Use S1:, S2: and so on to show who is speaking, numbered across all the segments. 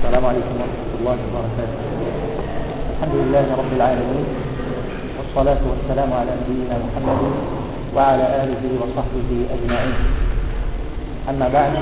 S1: السلام عليكم ورحمة الله وبركاته. الحمد لله رب العالمين، والصلاة والسلام على نبينا محمد وعلى آله وصحبه أجمعين. أما بعد،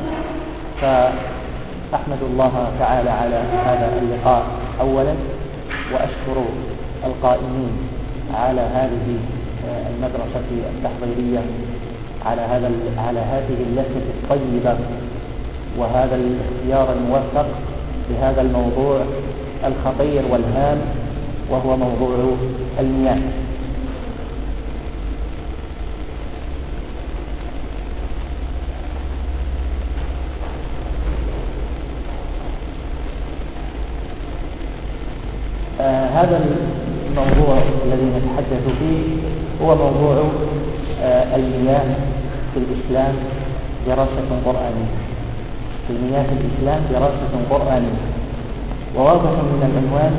S1: فأحمد الله تعالى على هذا اللقاء أولا، وأشكر القائمين على هذه المدرسة التحضيرية على هذه اللجنة الطيبة وهذا الاختيار الموفق لهذا الموضوع الخطير والهام، وهو موضوع المياه. هذا الموضوع الذي نتحدث فيه هو موضوع المياه في الإسلام دراسة قرآنية. المياه في الإسلام دراسة قرآنية، وواضح من العنوان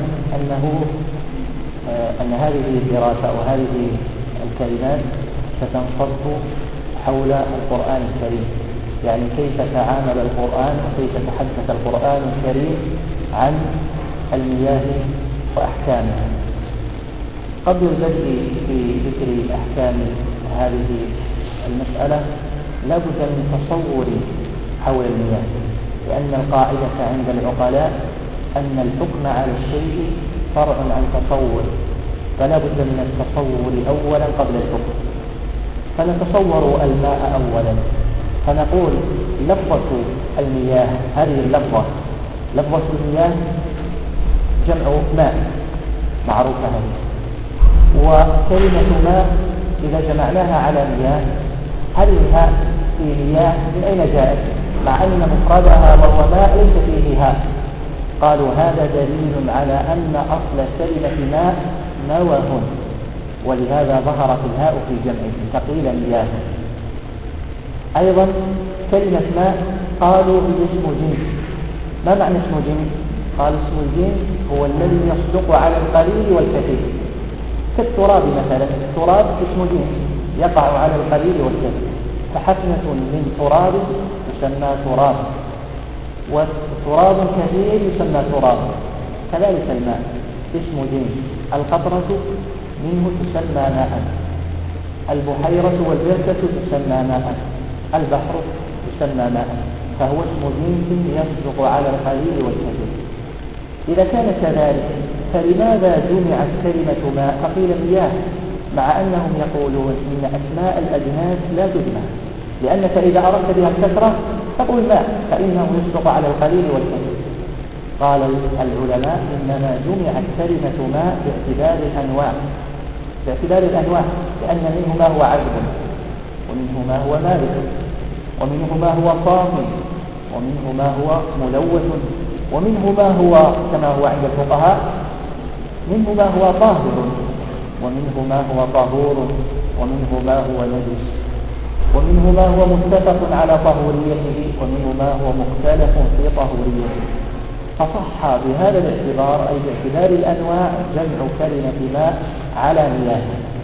S1: أن هذه الدراسة وهذه الكلمات ستنصب حول القرآن الكريم، يعني كيف تعامل القرآن وكيف تحدث القرآن الكريم عن المياه وأحكامها. قبل البدء في ذكر أحكام هذه المسألة لا بد من تصور حول المياه، لأن القاعدة عند العقلاء أن الحكم على الشيء فرع عن تصور، فلا بد من التصور أولا قبل الحكم. فنتصور الماء أولا، فنقول لفظة المياه، هذه اللفظة لفظة المياه جمع ماء معروفة هذه، وكلمة ماء إذا جمعناها على مياه، هل الهاء في مياه من أين جاءت؟ مع أن مفردها وهو ماء ليس فيه هاء. قالوا هذا دليل على أن أصل كلمة ماء موه، ولهذا ظهرت الهاء في جمعه فقيل مياه. أيضا كلمة ماء قالوا هي اسم جنس. ما معنى اسم جنس؟ قال اسم الجنس هو الذي يصدق على القليل والكثير، كالتراب مثلا، التراب اسم جنس يقع على القليل والكثير، فحفنة من تراب يسمى تراب، وتراب كثير يسمى تراب. كذلك الماء اسم جنس، القطرة منه تسمى ماء، البحيرة والبركة تسمى ماء، البحر يسمى ماء، فهو اسم جنس يصدق على القليل والكثير. إذا كان كذلك فلماذا جمعت كلمة ماء فقيل مياه، مع أنهم يقولون إن أسماء الأجناس لا تجمع، لأنك إذا أردت بها الكثرة تقول ماء فإنه يصدق على القليل والكثير. قال العلماء إنما جمعت كلمة ماء باعتبار الأنواع، لأن منه ما هو عذب، ومنه ما هو مالح، ومنه ما هو صافي، ومنه ما هو ملوث، ومنه ما هو كما هو عند الفقهاء منه ما هو طاهر، ومنه ما هو طهور، ومنه ما هو نجس، ومنه ما هو متفق على طهوريته، ومنه ما هو مختلف في طهوريته. فصح بهذا الاعتبار أي باعتبار الأنواع جمع كلمة ماء على مياه.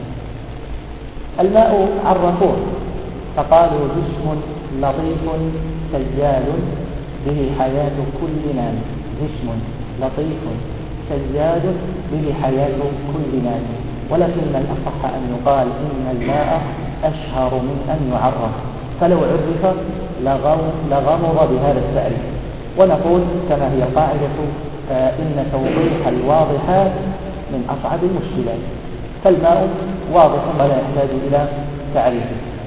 S1: الماء عرفوه فقالوا جسم لطيف سجال به حياة كل نام، جسم لطيف سجال به حياة كل نام. ولكن الأصح أن يقال إن الماء أشهر من أن يعرف، فلو عرف لغمض بهذا التعريف. ونقول كما هي القاعدة إن توضيح الواضحات من أصعب المشكلات، فالماء واضح ولا يحتاج إلى تعريف.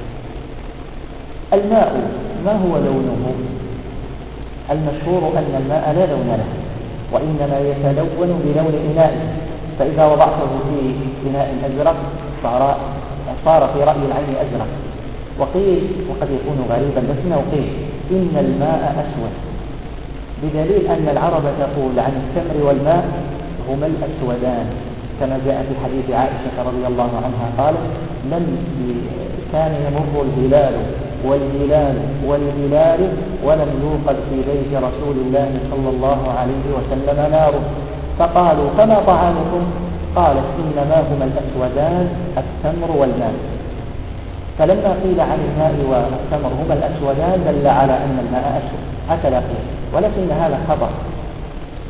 S1: الماء ما هو لونه؟ المشهور أن الماء لا لون له، وإنما يتلون بلون إناء، فإذا وضعته في إناء أزرق صار في رأي العين أزرق. وقيل، وقد يكون غريبا لكنه قيل، إن الماء أسود، بدليل أن العرب تقول عن التمر والماء هما الأسودان، كما جاء في حديث عائشة رضي الله عنها قالت كان يمر الهلال والهلال ولم يوقد في بيت رسول الله صلى الله عليه وسلم نار، فقالوا فما طعامكم؟ قالت إنما هما الأسودان التمر والماء. فلما قيل عن الماء والتمر هما الأسودان دل على أن الماء أسود، هكذا قيل، ولكن هذا خبر،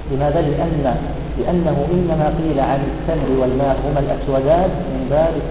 S1: لماذا؟ لأنه إنما قيل عن التمر والماء هما الأسودان من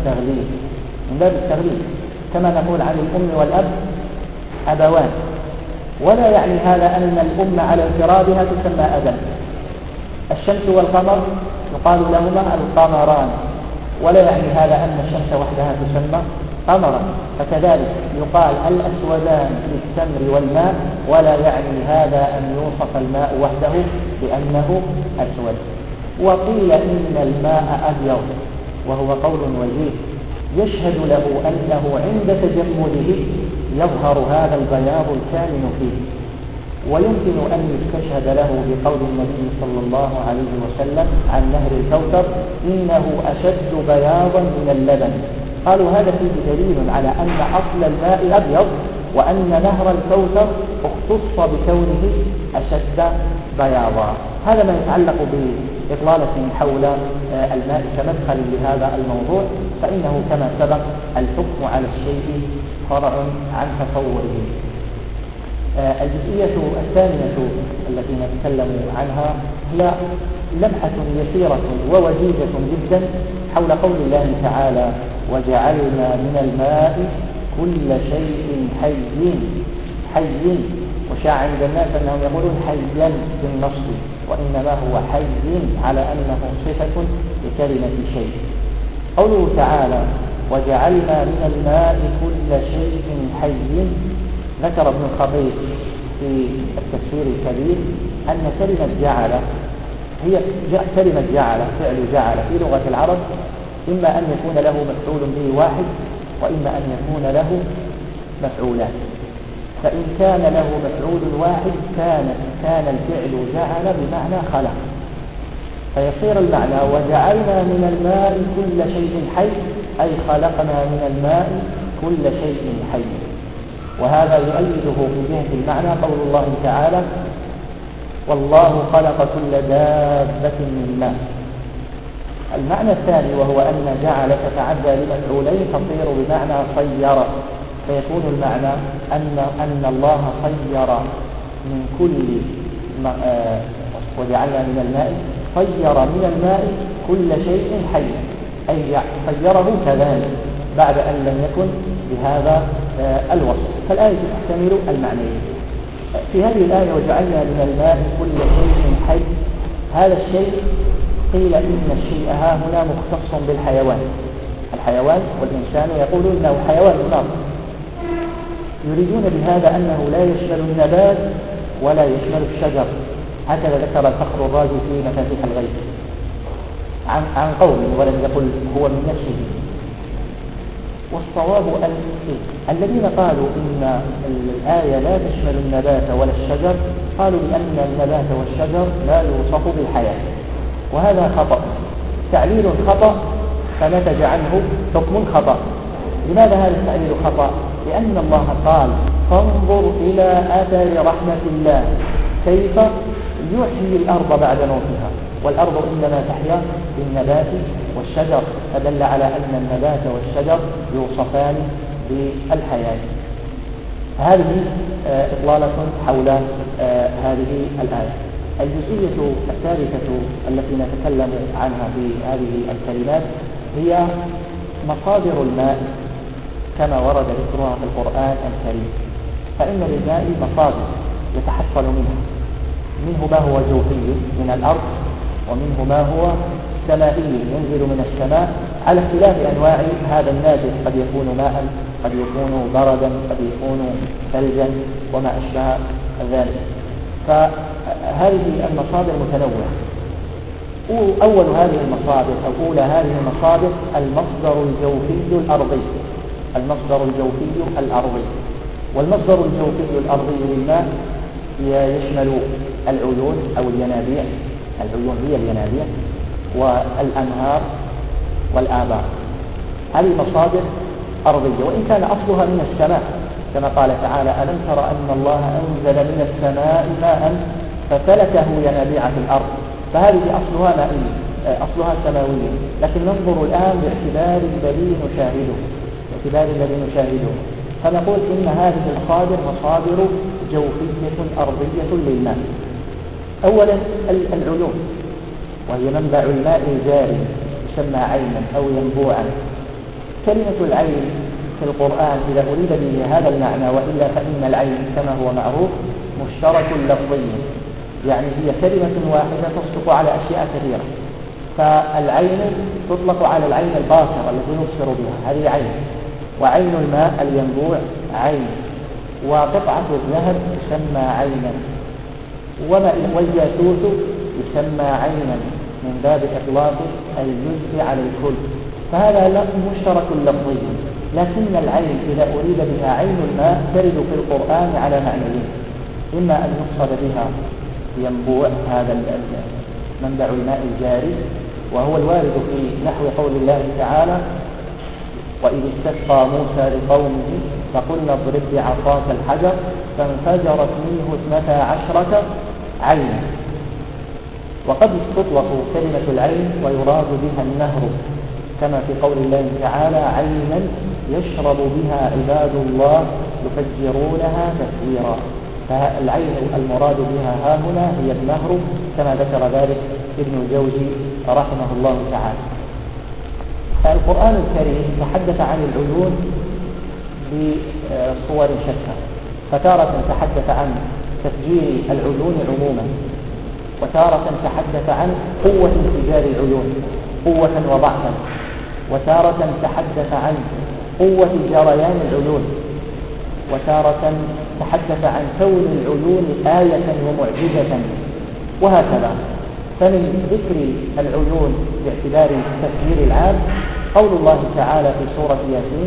S1: باب التغليب، كما نقول عن الأم والأب أبوان، ولا يعني هذا أن الأم على انفرادها تسمى أبا. الشمس والقمر يقال لهما القمران، ولا يعني هذا أن الشمس وحدها تسمى قمرا. فكذلك يقال الأسودان للتمر والماء، ولا يعني هذا أن يوصف الماء وحده بأنه أسود. وقيل إن الماء أبيض، وهو قول وجيه يشهد له أنه عند تجمده يظهر هذا البياض الكامن فيه. ويمكن أن يستشهد له بقول النبي صلى الله عليه وسلم عن نهر الكوثر إنه أشد بياضا من اللبن. قالوا هذا فيه دليل على أن أصل الماء أبيض، وأن نهر الكوثر اختص بكونه أشد بياضا. هذا ما يتعلق بإطلالة حول الماء كمدخل لهذا الموضوع، فإنه كما سبق الحكم على الشيء فرع عن تصوره. الجزئية الثانية التي نتكلم عنها هي لمحة يسيرة ووجيزة جدا حول قول الله تعالى وجعلنا من الماء كل شيء حي. وشاع عند الناس أنهم يقولون حيا بالنصب، وإنما هو حي على أنه صفة لكلمة شيء. قوله تعالى وجعلنا من الماء كل شيء حي، ذكر ابن الخطيب في التفسير الكبير أن كلمة جعل هي كلمة فعل جعل في لغة العرب إما أن يكون له مفعول به واحد، وإما أن يكون له مفعولان. فإن كان له مفعول واحد كان الفعل جعل بمعنى خلق، فيصير المعنى وجعلنا من الماء كل شيء حي، أي خلقنا من الماء كل شيء حي. وهذا يؤيده في جهة المعنى قول الله تعالى والله خلق كل دابة من ماء. المعنى الثاني وهو أن جعل تتعدى لمفعولين تصير بمعنى صير، فيكون المعنى أن الله صير من كل وجعلنا من الماء صير من الماء كل شيء حي، أي صيره كذلك بعد أن لم يكن بهذا الوصف. فالآية تحتمل المعنيين. في هذه الآية وجعلنا من الماء كل شيء حي، هذا الشيء قيل إن الشيء ها هنا مختص بالحيوان. الحيوان والإنسان يقولون إنه حيوان نار، يريدون بهذا أنه لا يشمل النبات ولا يشمل الشجر. هكذا ذكر الفخر الرازي في مفاتيح الغيب عن قوله، ولم يقل هو من نفسه. والصواب أن الذين قالوا إن الآية لا تشمل النبات ولا الشجر قالوا بأن النبات والشجر لا يوصف بالحياة، وهذا خطأ، تعليل خطأ فنتج عنه حكم خطأ. لماذا هذا التعليل خطأ؟ لأن الله قال فانظر إلى أثر رحمة الله كيف يحيي الأرض بعد موتها، والأرض إنما تحيا بالنبات والشجر، فدل على أن النبات والشجر يوصفان بالحياة. هذه إطلالة حول هذه الآية. الجزئية الثالثة التي نتكلم عنها في هذه الكلمات هي مصادر الماء كما ورد ذكرها في القرآن الكريم. فإن للماء مصادر يتحصل منه ما هو جوفي من الأرض، ومنه ما هو سمائي ينزل من السماء على اختلاف أنواع هذا النازل، قد يكون ماء، قد يكون بردا، قد يكون ثلجا وما أشبه ذلك. فهذه المصادر متنوعة. أول هذه المصادر أو أولى هذه المصادر المصدر الجوفي الأرضي. والمصدر الجوفي الأرضي للماء يشمل العيون أو الينابيع. العيون هي الينابيع، والأنهار والآبار. هذه مصادر أرضية، وإن كان أصلها من السماء كما قال تعالى ألم تر أن الله أنزل من السماء ماء فسلكه ينابيع في الأرض. فهذه أصلها مائية، أصلها سماوية، لكن ننظر الآن باعتبار الذي نشاهده فنقول إن هذه المصادر مصادر جوفية أرضية للماء. أولا العيون، وهي منبع الماء الجاري، يسمى عينا أو ينبوعا. كلمة العين في القرآن إذا أريد به هذا المعنى، وإلا فإن العين كما هو معروف مشترك لفظي، يعني هي كلمة واحدة تصدق على أشياء كثيرة. فالعين تطلق على العين الباصرة التي نبصر بها، هذه عين. وعين الماء الينبوع عين. وقطعة الذهب تسمى عينا. والياقوت يسمى عينا من باب إطلاق الجزء على الكل. فهذا مشترك لفظي، لكن العين إذا أريد بها عين الماء ترد في القرآن على معنيين: إما أن يقصد بها ينبوع، هذا منبع الماء الجاري، وهو الوارد في نحو قول الله تعالى: وإذ استسقى موسى لقومه فقلنا اضرب بعصاك الحجر فانفجرت منه 12 عينا. وقد تطلق كلمة العين ويراد بها النهر، كما في قول الله تعالى: عينا يشرب بها عباد الله يفجرونها تفجيرا. فالعين المراد بها ها هنا هي النهر، كما ذكر ذلك ابن الجوزي رحمه الله تعالى. القرآن الكريم تحدث عن العيون بصور شتى، فتارة تحدث عن تفجير العيون عموما، وتارة تحدث عن قوة انفجار العيون قوة وضعفا، وتارة تحدث عن قوة جريان العيون، وتارة تحدث عن كون العيون آية ومعجزة، وهكذا. فمن ذكر العيون باعتبار التفجير العام قول الله تعالى في سورة ياسين: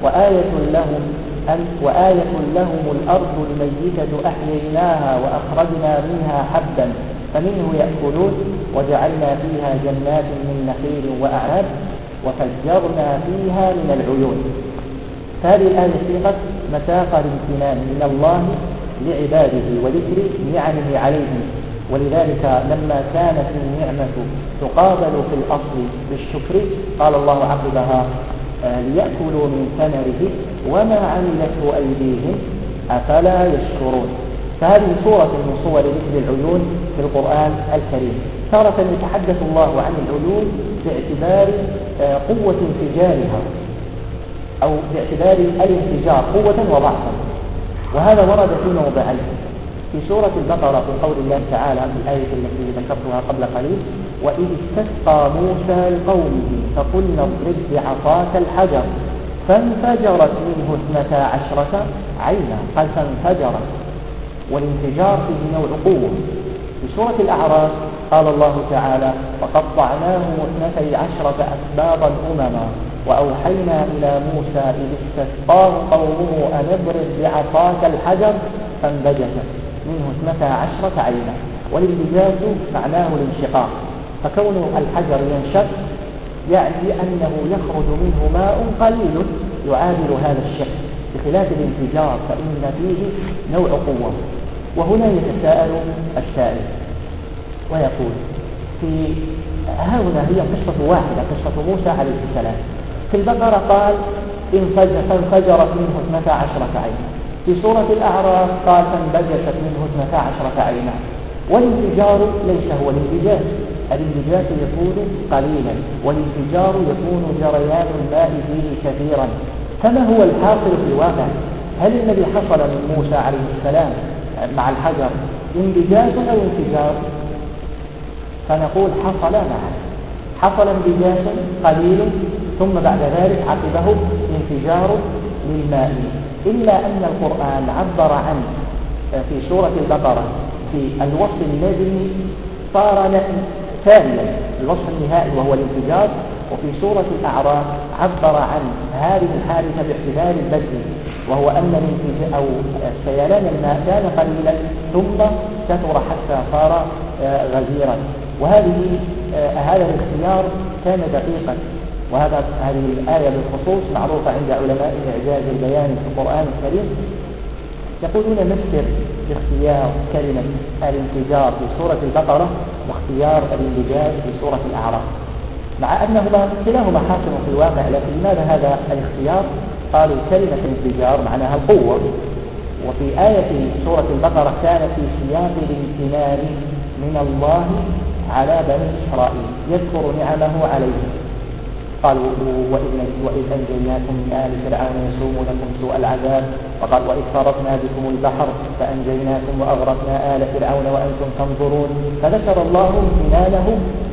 S1: وآية لهم الأرض الميتة أحييناها وأخرجنا منها حبا فمنه يأكلون وجعلنا فيها جنات من نخيل وأعناب وفجرنا فيها من العيون. هذه الآية صيغت مساق الامتنان من الله لعباده وذكر نعمه عليهم، ولذلك لما كانت النعمة تقابل في الأصل بالشكر قال الله عقبها: ليأكلوا من ثمره وما عملته أيديهم أفلا يشكرون. فهذه صورة من صور ذكر العيون في القرآن الكريم. تارة يتحدث الله عن العيون باعتبار قوة انفجارها، أو باعتبار الانفجار قوة وضعفا، وهذا ورد في موضعين: في سورة البقرة في قول الله تعالى في الآية التي ذكرتها قبل قليل: وإذ استسقى موسى لقومه فقلنا اضرب بعصاك الحجر فانفجرت منه 12 عينا. قال فانفجرت، والانفجار فيه نوع قوة. في سورة الأعراف قال الله تعالى: وقطعناهم 12 أسباطا أمما وأوحينا إلى موسى إذ استسقاه قومه أن اضرب بعصاك الحجر فانبجست منه 12 عينا. والانبجاس معناه الانشقاق، فكون الحجر ينشق يعني أنه يخرج منه ماء قليل يعادل هذا الشق، بخلاف الانفجار فإن فيه نوع قوة. وهنا يتساءل السائل ويقول: ها هنا هي قصة واحدة، قصة موسى عليه السلام. في البقرة قال فانفجرت منه 12 عينا، في سورة الأعراف قال فانبجست منه 12 عينا. والانفجار ليس هو الانبجاس، الانبجاس يكون قليلا، والانفجار يكون جريان الماء فيه كثيرا. فما هو الحاصل في الواقع؟ هل الذي حصل من موسى عليه السلام مع الحجر انبجاس أو انفجار؟ فنقول حصل معا، حصل انبجاس قليل ثم بعد ذلك عقبه انفجار للماء. إلا أن القرآن عبر عن في سورة البقرة في الوصف الذي صار ثانيا، الوصف النهائي وهو الانفجار، وفي سورة الأعراف عبر عن هذه الحادثة باعتبار البدء، وهو أن سيلان الماء كان قليلا ثم كثر حتى صار غزيرا. هذا الاختيار كان دقيقا، هذه الآية بالخصوص معروفة عند علماء إعجاز البيان في القرآن الكريم، يقولون مثل باختيار كلمة الانفجار في سورة البقرة واختيار الانبجاج في سورة الأعراف، مع أنهما كلاهما حاصل في الواقع. لكن لماذا هذا الاختيار؟ قالوا كلمة الانفجار معناها القوة، وفي آية سورة البقرة كان في سياق الامتنان من الله على بني إسرائيل يذكر نعمه عليهم. قالوا وإذ أنجيناكم من آل فرعون يسومونكم سوء العذاب، وقال وإذ فرقنا بكم البحر فأنجيناكم وأغرقنا آل فرعون وأنتم تنظرون. فذكر الله امتنانه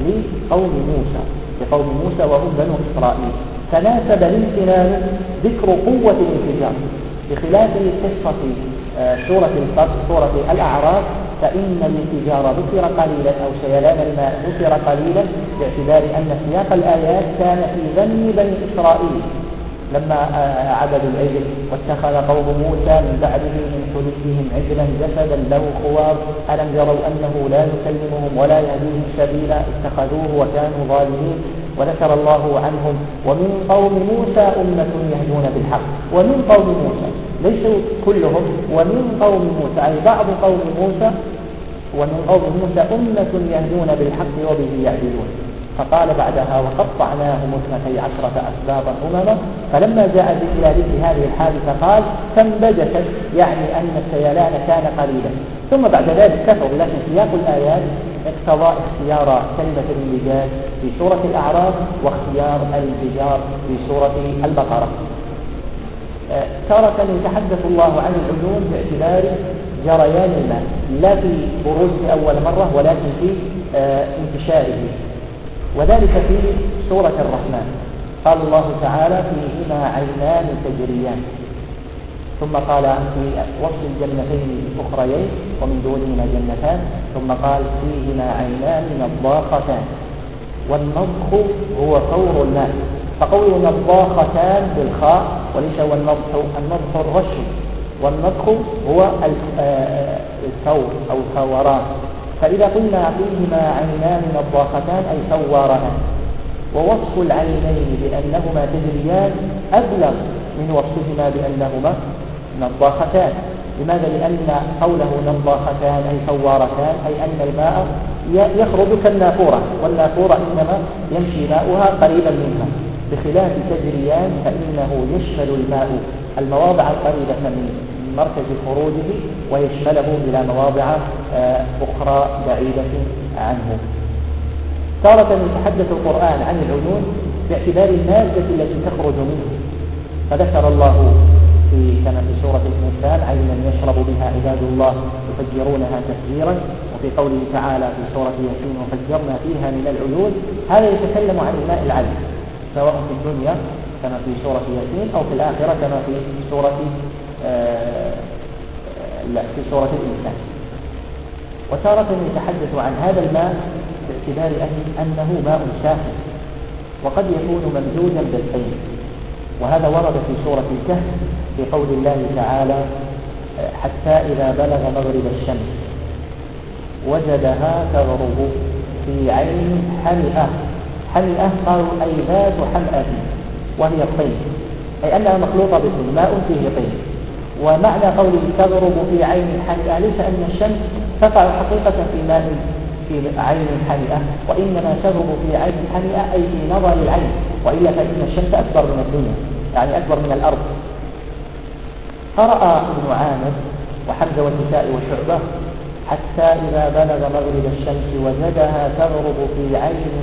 S1: لقوم موسى وهم بنو إسرائيل، فناسب الامتنان ذكر قوة الانفجار، بخلاف قصة سورة الأعراف فإن الانفجار ذكر قليلا أو سيلان الماء ذكر قليلا، باعتبار أن سياق الآيات كان في ذم بني إسرائيل لما عبدوا العجل، واتخذ قوم موسى من بعده من حليهم عجلا جسدا له خوار ألم يروا أنه لا يكلمهم ولا يهديهم سبيلا اتخذوه وكانوا ظالمين. وذكر الله عنهم ومن قوم موسى أمة يهدون بالحق، ومن قوم موسى ليسوا كلهم، ومن قوم موسى أي بعض قوم موسى، ومن قوم موسى أمة يهدون بالحق وبه يعدلون. فقال بعدها وقطعناهم 12 أسباطا أمما، فلما جاء ذكر هذه الحادثة قال فانبجست، يعني أن السيلان كان قليلا. ثم بعد ذلك كفروا، لكن سياق الآيات اقتضى اختيار كلمة الانبجاج في سورة الأعراف واختيار الانفجار في سورة البقرة. تارة يتحدث الله عن العيون باعتبار جريان الماء، لا في بروزه أول مرة ولكن في انتشاره، وذلك في سورة الرحمن. قال الله تعالى فيهما عينان تجريان، ثم قال في وصف الجنتين الأخريين ومن دونهما جنتان، ثم قال فيهما عينان نضاختان، والنضخ هو فور الماء، فقوله نضاختان بالخاء وليس هو النضخ الرش، والنضخ هو الثور أو الثوران. فإذا قلنا فيهما عينان نضاختان أي ثورانان، ووصف العينين بأنهما تجريان أبلغ من وصفهما بأنهما نضاختان. لماذا؟ لأن قوله نضاختان أي ثوارتان أي أن الماء يخرج كالنافورة، والنافورة إنما يمشي ماؤها قريبا منها، بخلاف تجريان فإنه يشمل الماء المواضع القريبة من مركز خروجه ويشمله إلى مواضع أخرى بعيدة عنه. تارة يتحدث القرآن عن العيون باعتبار المادة التي تخرج منه، فذكر الله كما في سورة الإنسان عينا يشرب بها عباد الله يفجرونها تفجيرا، وفي قوله تعالى في سورة ياسين وفجرنا فيها من العيون. هذا يتكلم عن الماء العذب سواء في الدنيا كما في سورة ياسين أو في الآخرة كما في سورة الإنسان. وتارة يتحدث عن هذا الماء باعتبار أنه ماء ساخن وقد يكون ممزوجا بالطين، وهذا ورد في سورة الكهف في قول الله تعالى حتى إذا بلغ مغرب الشمس وجدها تغرب في عين حمئة قالوا أي ذات حمأة وهي الطين، أي أنها مخلوطة بالطين، ماء فيه طين. ومعنى قوله تغرب في عين حمئة ليس أن الشمس تقع حقيقة في عين حمئة، وإنما تغرب في عين حمئة أي في نظر العين، وإلا فإن الشمس أكبر من الدنيا، يعني أكبر من الأرض. قرأ ابن عامر وحمزة والنساء وشعبة حتى إذا بلغ مغرب الشمس وجدها تغرب في عين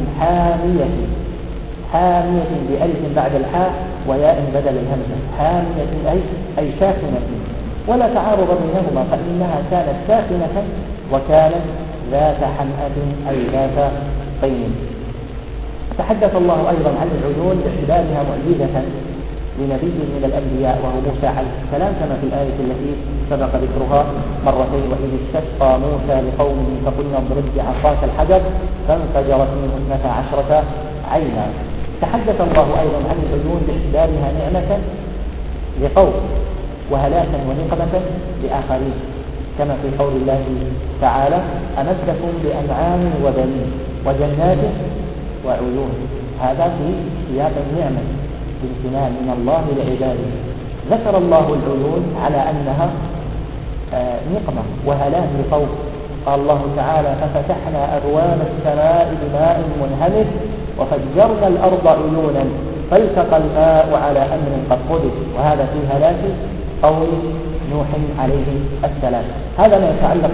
S1: حامية بألف بعد الحاء وياء بدل الهمزة، حامية أي ساخنة، ولا تعارض بينهما فإنها كانت ساخنة وكانت ذات حمأة أي ذات طين. تحدث الله أيضا عن العيون باعتبارها معجزة لنبي من الأنبياء وهو موسى عليه السلام، كما في الآية التي سبق ذكرها مرتين وإذ استسقى موسى لقومه فقلنا اضرب بعصاك الحجر فانفجرت منه 12 عينا. تحدث الله أيضا عن العيون باعتبارها نعمة لقوم وهلاكا ونقمة لآخرين، كما في قول الله تعالى أمدكم بأنعام وبنين وجنات وعيون. هذا في سياق النعمة بامتنان من الله لعباده. ذكر الله العيون على أنها نقمة وهلاك لقوم. قال الله تعالى ففتحنا أبواب السماء بماء منهمر وفجرنا الأرض عيونا فالتقى الماء على أمر قد قدر. وهذا في هلاك قوم نوح عليه السلام. هذا ما يتعلق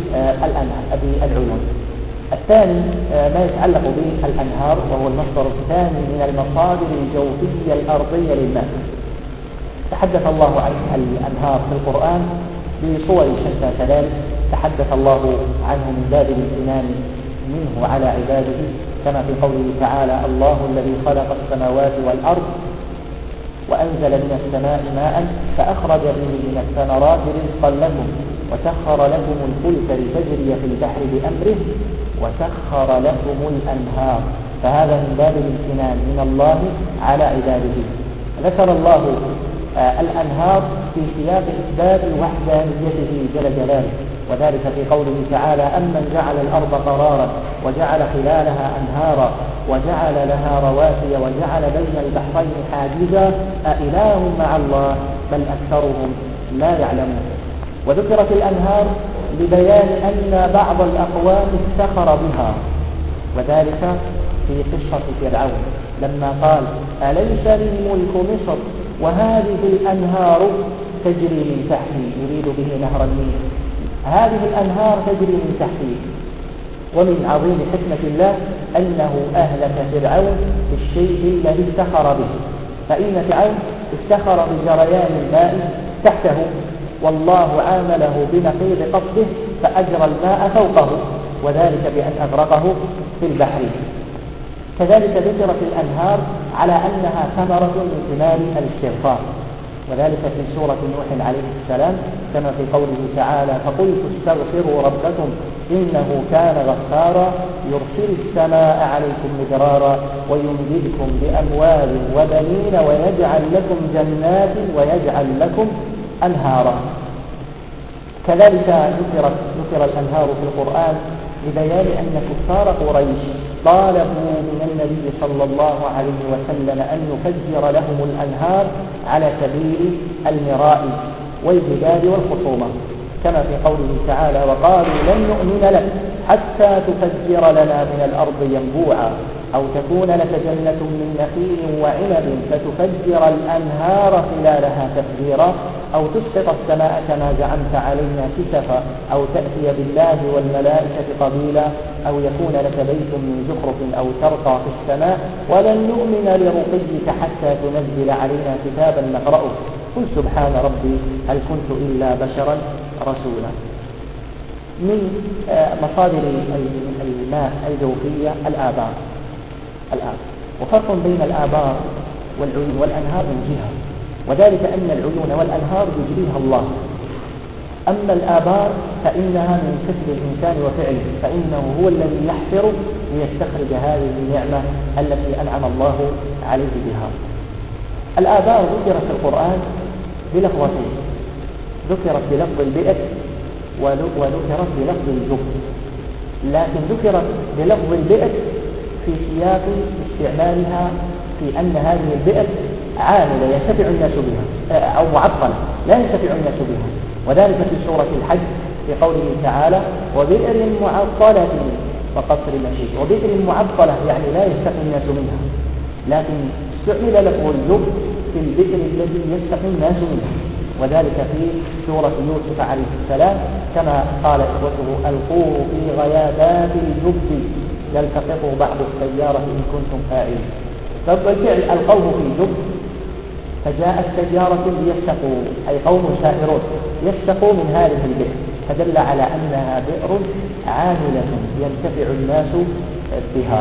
S1: بالعيون. الثاني ما يتعلق بالأنهار، وهو المصدر الثاني من المصادر الجوفية الأرضية للماء. تحدث الله عن الأنهار في القرآن بصور شتى كذلك. تحدث الله عنه من باب الامتنان منه على عباده، كما في قوله تعالى: الله الذي خلق السماوات والأرض وأنزل من السماء ماء فأخرج به من الثمرات رزقا لكم وسخر لكم الفلك لتجري في البحر بأمره وسخر لكم الأنهار. فهذا من باب الامتنان من الله على عباده. ذكر الله الأنهار في سياق إثبات وحدانيته جل جلاله، وذلك في قوله تعالى: أمن جعل الأرض قرارا وجعل خلالها أنهارا وجعل لها رواسي وجعل بين البحرين حاجزا أإله مع الله بل أكثرهم لا يعلمون. وذكرت الأنهار لبيان أن بعض الأقوام افتخر بها، وذلك في قصة فرعون لما قال: أليس لي ملك مصر وهذه الأنهار تجري من تحتي، يريد به نهر النيل. هذه الأنهار تجري من تحتي. ومن عظيم حكمة الله أنه أهلك فرعون بالشيء الذي افتخر به، فإن فرعون افتخر بجريان الماء تحته، والله عامله بنقيض قصده فأجرى الماء فوقه، وذلك بأن أغرقه في البحر. كذلك ذكرت الأنهار على أنها ثمرة من ثمار الاستغفار، وذلك في سورة نوح عليه السلام كما في قوله تعالى: فقلت استغفروا ربكم إنه كان غفارا يرسل السماء عليكم مدرارا ويمددكم بأموال وبنين ويجعل لكم جنات ويجعل لكم أنهارا. كذلك ذكر الأنهار في القرآن لبيان أن كفار قريش طالبوا من النبي صلى الله عليه وسلم أن يفجر لهم الأنهار على سبيل المراء والجدال والخصومة، كما في قوله تعالى: وقالوا لن نؤمن لك حتى تفجر لنا من الأرض ينبوعا أو تكون لك جنة من نخيل وعنب فتفجر الأنهار خلالها تفجيرا أو تسقط السماء كما زعمت علينا كسفا أو تأتي بالله والملائكة قبيلا أو يكون لك بيت من زخرف أو ترقى في السماء ولن نؤمن لرقيك حتى تنزل علينا كتابا نقرأه قل سبحان ربي هل كنت إلا بشرا رسولا. من مصادر الماء الجوفية الآبار. وفرق بين الآبار والعيون والأنهار من جهة، وذلك أن العيون والأنهار يجريها الله، أما الآبار فإنها من كسب الإنسان وفعله، فإنه هو الذي يحفر ليستخرج هذه النعمة التي أنعم الله عليه بها. الآبار ذكرت في القرآن بلفظتين، ذكرت بلفظ البئر وذكرت بلفظ الجب، لكن ذكرت بلفظ البئر في سياق استعمالها في أن هذه البئر عاملة ينتفع الناس بها أو معطلة لا ينتفع الناس بها، وذلك في سورة الحج في قوله تعالى: وبئر معطلة وقصر مشيد. وبئر معطلة يعني لا يستقي الناس منها، لكن استعمل لفظ الجب في البئر الذي يستقي الناس منها، وذلك في سورة يوسف عليه السلام كما قال إخوته: ألقوه في غيابات الجب يلتقطه بعض السيارة إن كنتم فاعلين. فبالفعل ألقوه في الجب فجاءت سيارة ليستقوا، أي قوم سائرون يستقوا من هذه البئر، فدل على أنها بئر عاملة ينتفع الناس بها.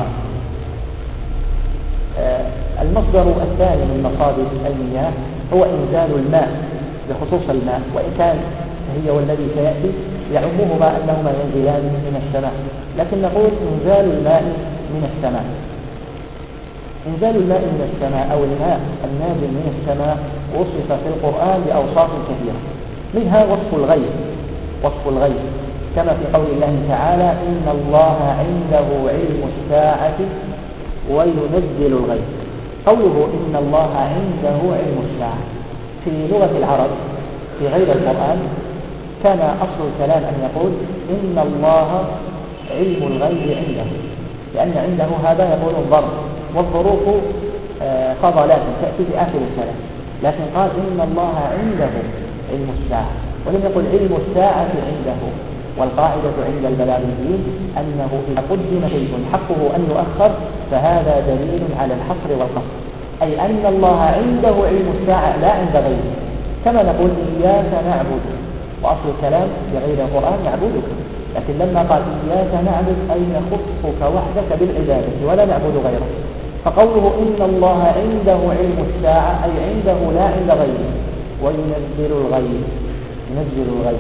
S1: المصدر الثاني من مصادر المياه هو إنزال الماء بخصوص الماء، وإن كان هي والذي سيأتي يعمهما أنهما ينزلان من السماء، لكن نقول إنزال الماء من السماء. إنزال الماء من السماء أو الماء النازل من السماء وصف في القرآن بأوصاف كثيرة، منها وصف الغيب كما في قول الله تعالى: إن الله عنده علم الساعة وينزل الغيب. قوله إن الله عنده علم الساعة في لغة العرب في غير القرآن كان أصل الكلام أن يقول إن الله علم الغيب عنده، لأن عنده هذا يقول الظرف، والظروف فضلات تأتي في آخر الكلام، لكن قال إن الله عنده علم الساعة، ولم يقل علم الساعة عنده. والقاعدة عند البلاغيين أنه إذا قدم شيء حقه أن يؤخر فهذا دليل على الحصر والقصر، أي أن الله عنده علم الساعة لا عند غيره. كما نقول إياك نعبد، وأصل الكلام بغير القرآن نعبدك، لكن لما قال إياك نعبد أي نخصك وحدك بالعبادة ولا نعبد غيره. فقوله إن الله عنده علم الساعة أي عنده لا عند غيره، وينزل الغيث، ينزل الغيث.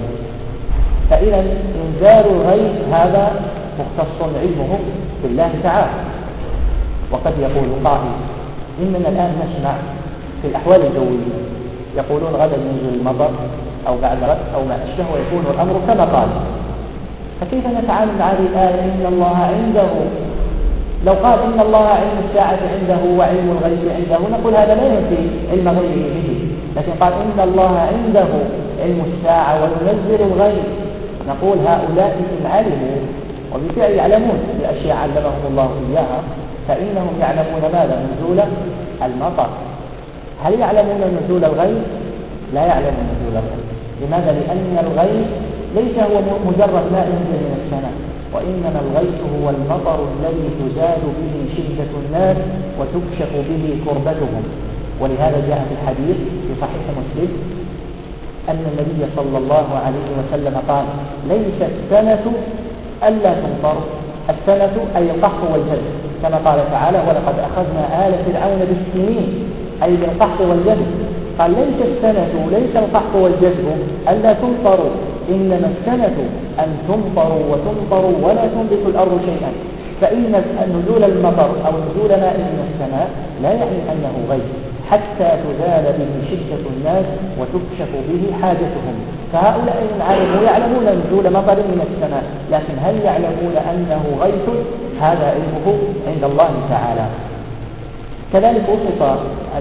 S1: فإذا إنزال الغيث هذا مختص علمه بالله تعالى. وقد يقول قائل إننا الآن نسمع في الأحوال الجوية يقولون غدا ينزل المطر أو بعد غد أو ما أشبه، ويكون الأمر كما قال. فكيف نتعامل مع هذه الآية إن الله عنده؟ لو قال إن الله علم الساعة عنده وعلم الغيب عنده نقول هذا لا ينفي علم غيره به، لكن قال إن الله عنده علم الساعة وينزل الغيب، نقول هؤلاء إن علموا وبالفعل يعلمون بأشياء علمهم الله إياها فإنهم يعلمون ماذا؟ نزول المطر. هل يعلمون نزول الغيب؟ لا يعلمون نزول الغيب. لماذا؟ لأن الغيب ليس هو مجرد ماء ينزل من السماء، وإنما الغيث هو المطر الذي تزال به شدة الناس وتكشف به كربتهم. ولهذا جاء في الحديث في صحيح مسلم أن النبي صلى الله عليه وسلم قال ليس السنة ألا تمطر، السنة أي القحط والجذب، كما قال تعالى ولقد أخذنا آل فرعون بالسنين أي بالقحط والجذب. قال ليس السنة ليس القحط والجذب ألا تمطروا، إنما السنة أن تمطروا وتمطروا ولا تنبت الأرض شيئا. فإن نزول المطر أو نزول ماء من السماء لا يعني أنه غيث حتى تزال به شدة الناس وتكشف به حاجتهم. فهؤلاء إن علموا يعلمون نزول مطر من السماء، لكن هل يعلمون أنه غيث؟ هذا علمه عند الله تعالى. كذلك وصف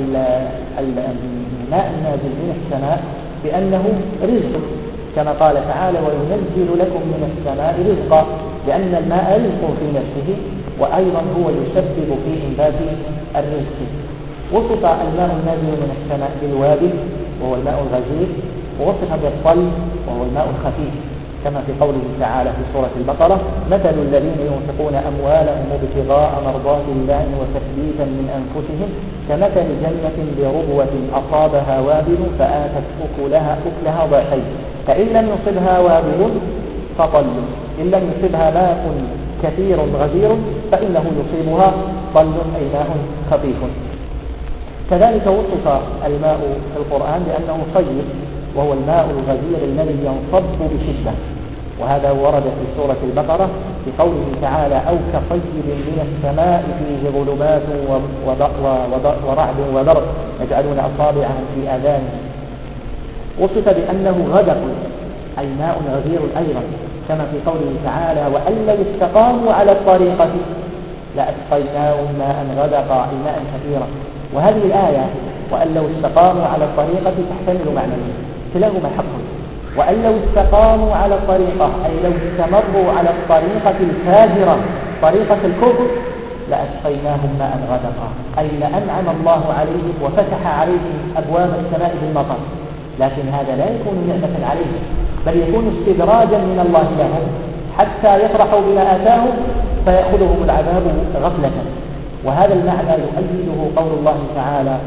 S1: الماء النازل من السماء بأنه رزق، كما قال تعالى وينزل لكم من السماء رزقا، لأن الماء رزق في نفسه وأيضا هو يسبب في إنبات الرزق. وصف الماء النازل من السماء بالوابل وهو الماء الغزير، ووصف بالطل وهو الماء الخفيف، كما في قوله تعالى في سورة البقرة مثل الذين ينفقون أموالهم ابتغاء مرضات الله وتثبيتا من أنفسهم كمثل جنة بربوة أصابها وابل فآتت أكلها ضعفين فإن لم يصبها وابل فطل، إن لم يصبها ماء كثير غزير فإنه يصيبها طل أي ماء خفيف. كذلك وصف الماء في القرآن بأنه صيب، وهو الماء الغزير الذي ينصب بشدة، وهذا ورد في سورة البقرة في قوله تعالى أو كصيب من السماء فيه ظلمات ورعد وبرق يجعلون أصابعهم في آذانهم. وصف بأنه غدق أي ماء غزير أيضا، كما في قوله تعالى وأن لو استقاموا على الطريقة لأسقيناهم ماء غدقا أي ماء كثيرا. وهذه الآية وأن لو استقاموا على الطريقة تحتمل معنيين كلاهما حق. وأن لو استقاموا على الطريقة أي لو استمروا على الطريقة الفاجرة طريقة الكفر لأسقيناهم ماء غدقا أي لأنعم الله عليهم وفتح عليهم أبواب السماء بالمطر، لكن هذا لا يكون نعمة عليهم بل يكون استدراجا من الله لهم حتى يفرحوا بما آتاهم فيأخذهم العذاب غفلة. وهذا المعنى يؤيده قول الله تعالى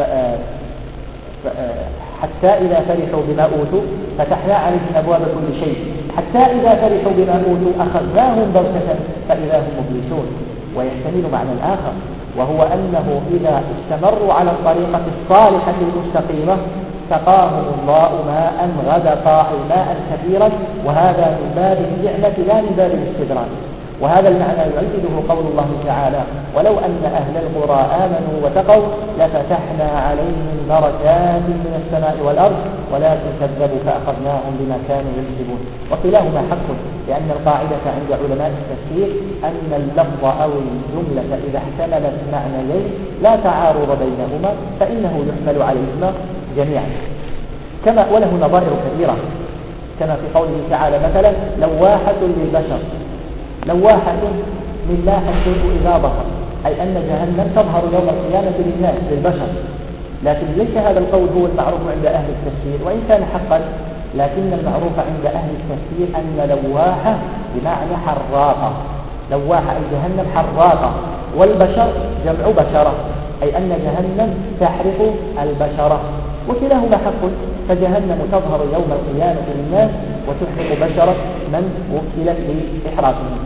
S1: حتى إذا فرحوا بما أوتوا فتحنا عليهم أبواب كل شيء حتى إذا فرحوا بما أوتوا أخذناهم بغتة فإذا هم مبلسون. ويحتمل معنى آخر وهو أنه إذا استمروا على الطريقة الصالحة المستقيمة سقاهم الله ماء غدقا أي ماء كثيرا، وهذا من باب النعمة لا من باب الاستدراج. وهذا المعنى يؤيده قول الله تعالى ولو أن أهل القرى آمنوا وتقوا لفتحنا عليهم بركات من السماء والأرض ولكن كذبوا فأخذناهم بما كانوا يكسبون. وكلاهما حق، لأن القاعدة عند علماء التفسير أن اللفظ أو الجملة إذا احتملت معنيين لا تعارض بينهما فإنه يحمل عليهما جميعا. كما وله نظائر كثيرة، كما في قوله تعالى مثلا لواحة للبشر، لواحة من لاح الشيء إذا ظهر أي أن جهنم تظهر يوم القيامة للناس للبشر، لكن ليس هذا القول هو المعروف عند أهل التفسير، وإن كان حقا، لكن المعروف عند أهل التفسير أن لواحة بمعنى حراقة، لواحة أي جهنم حراقة، والبشر جمع بشرة، أي أن جهنم تحرق البشرة، وكلاهما حق، فجهنم تظهر يوم القيامة للناس وتحرق بشرة من وكلت بإحراقهم.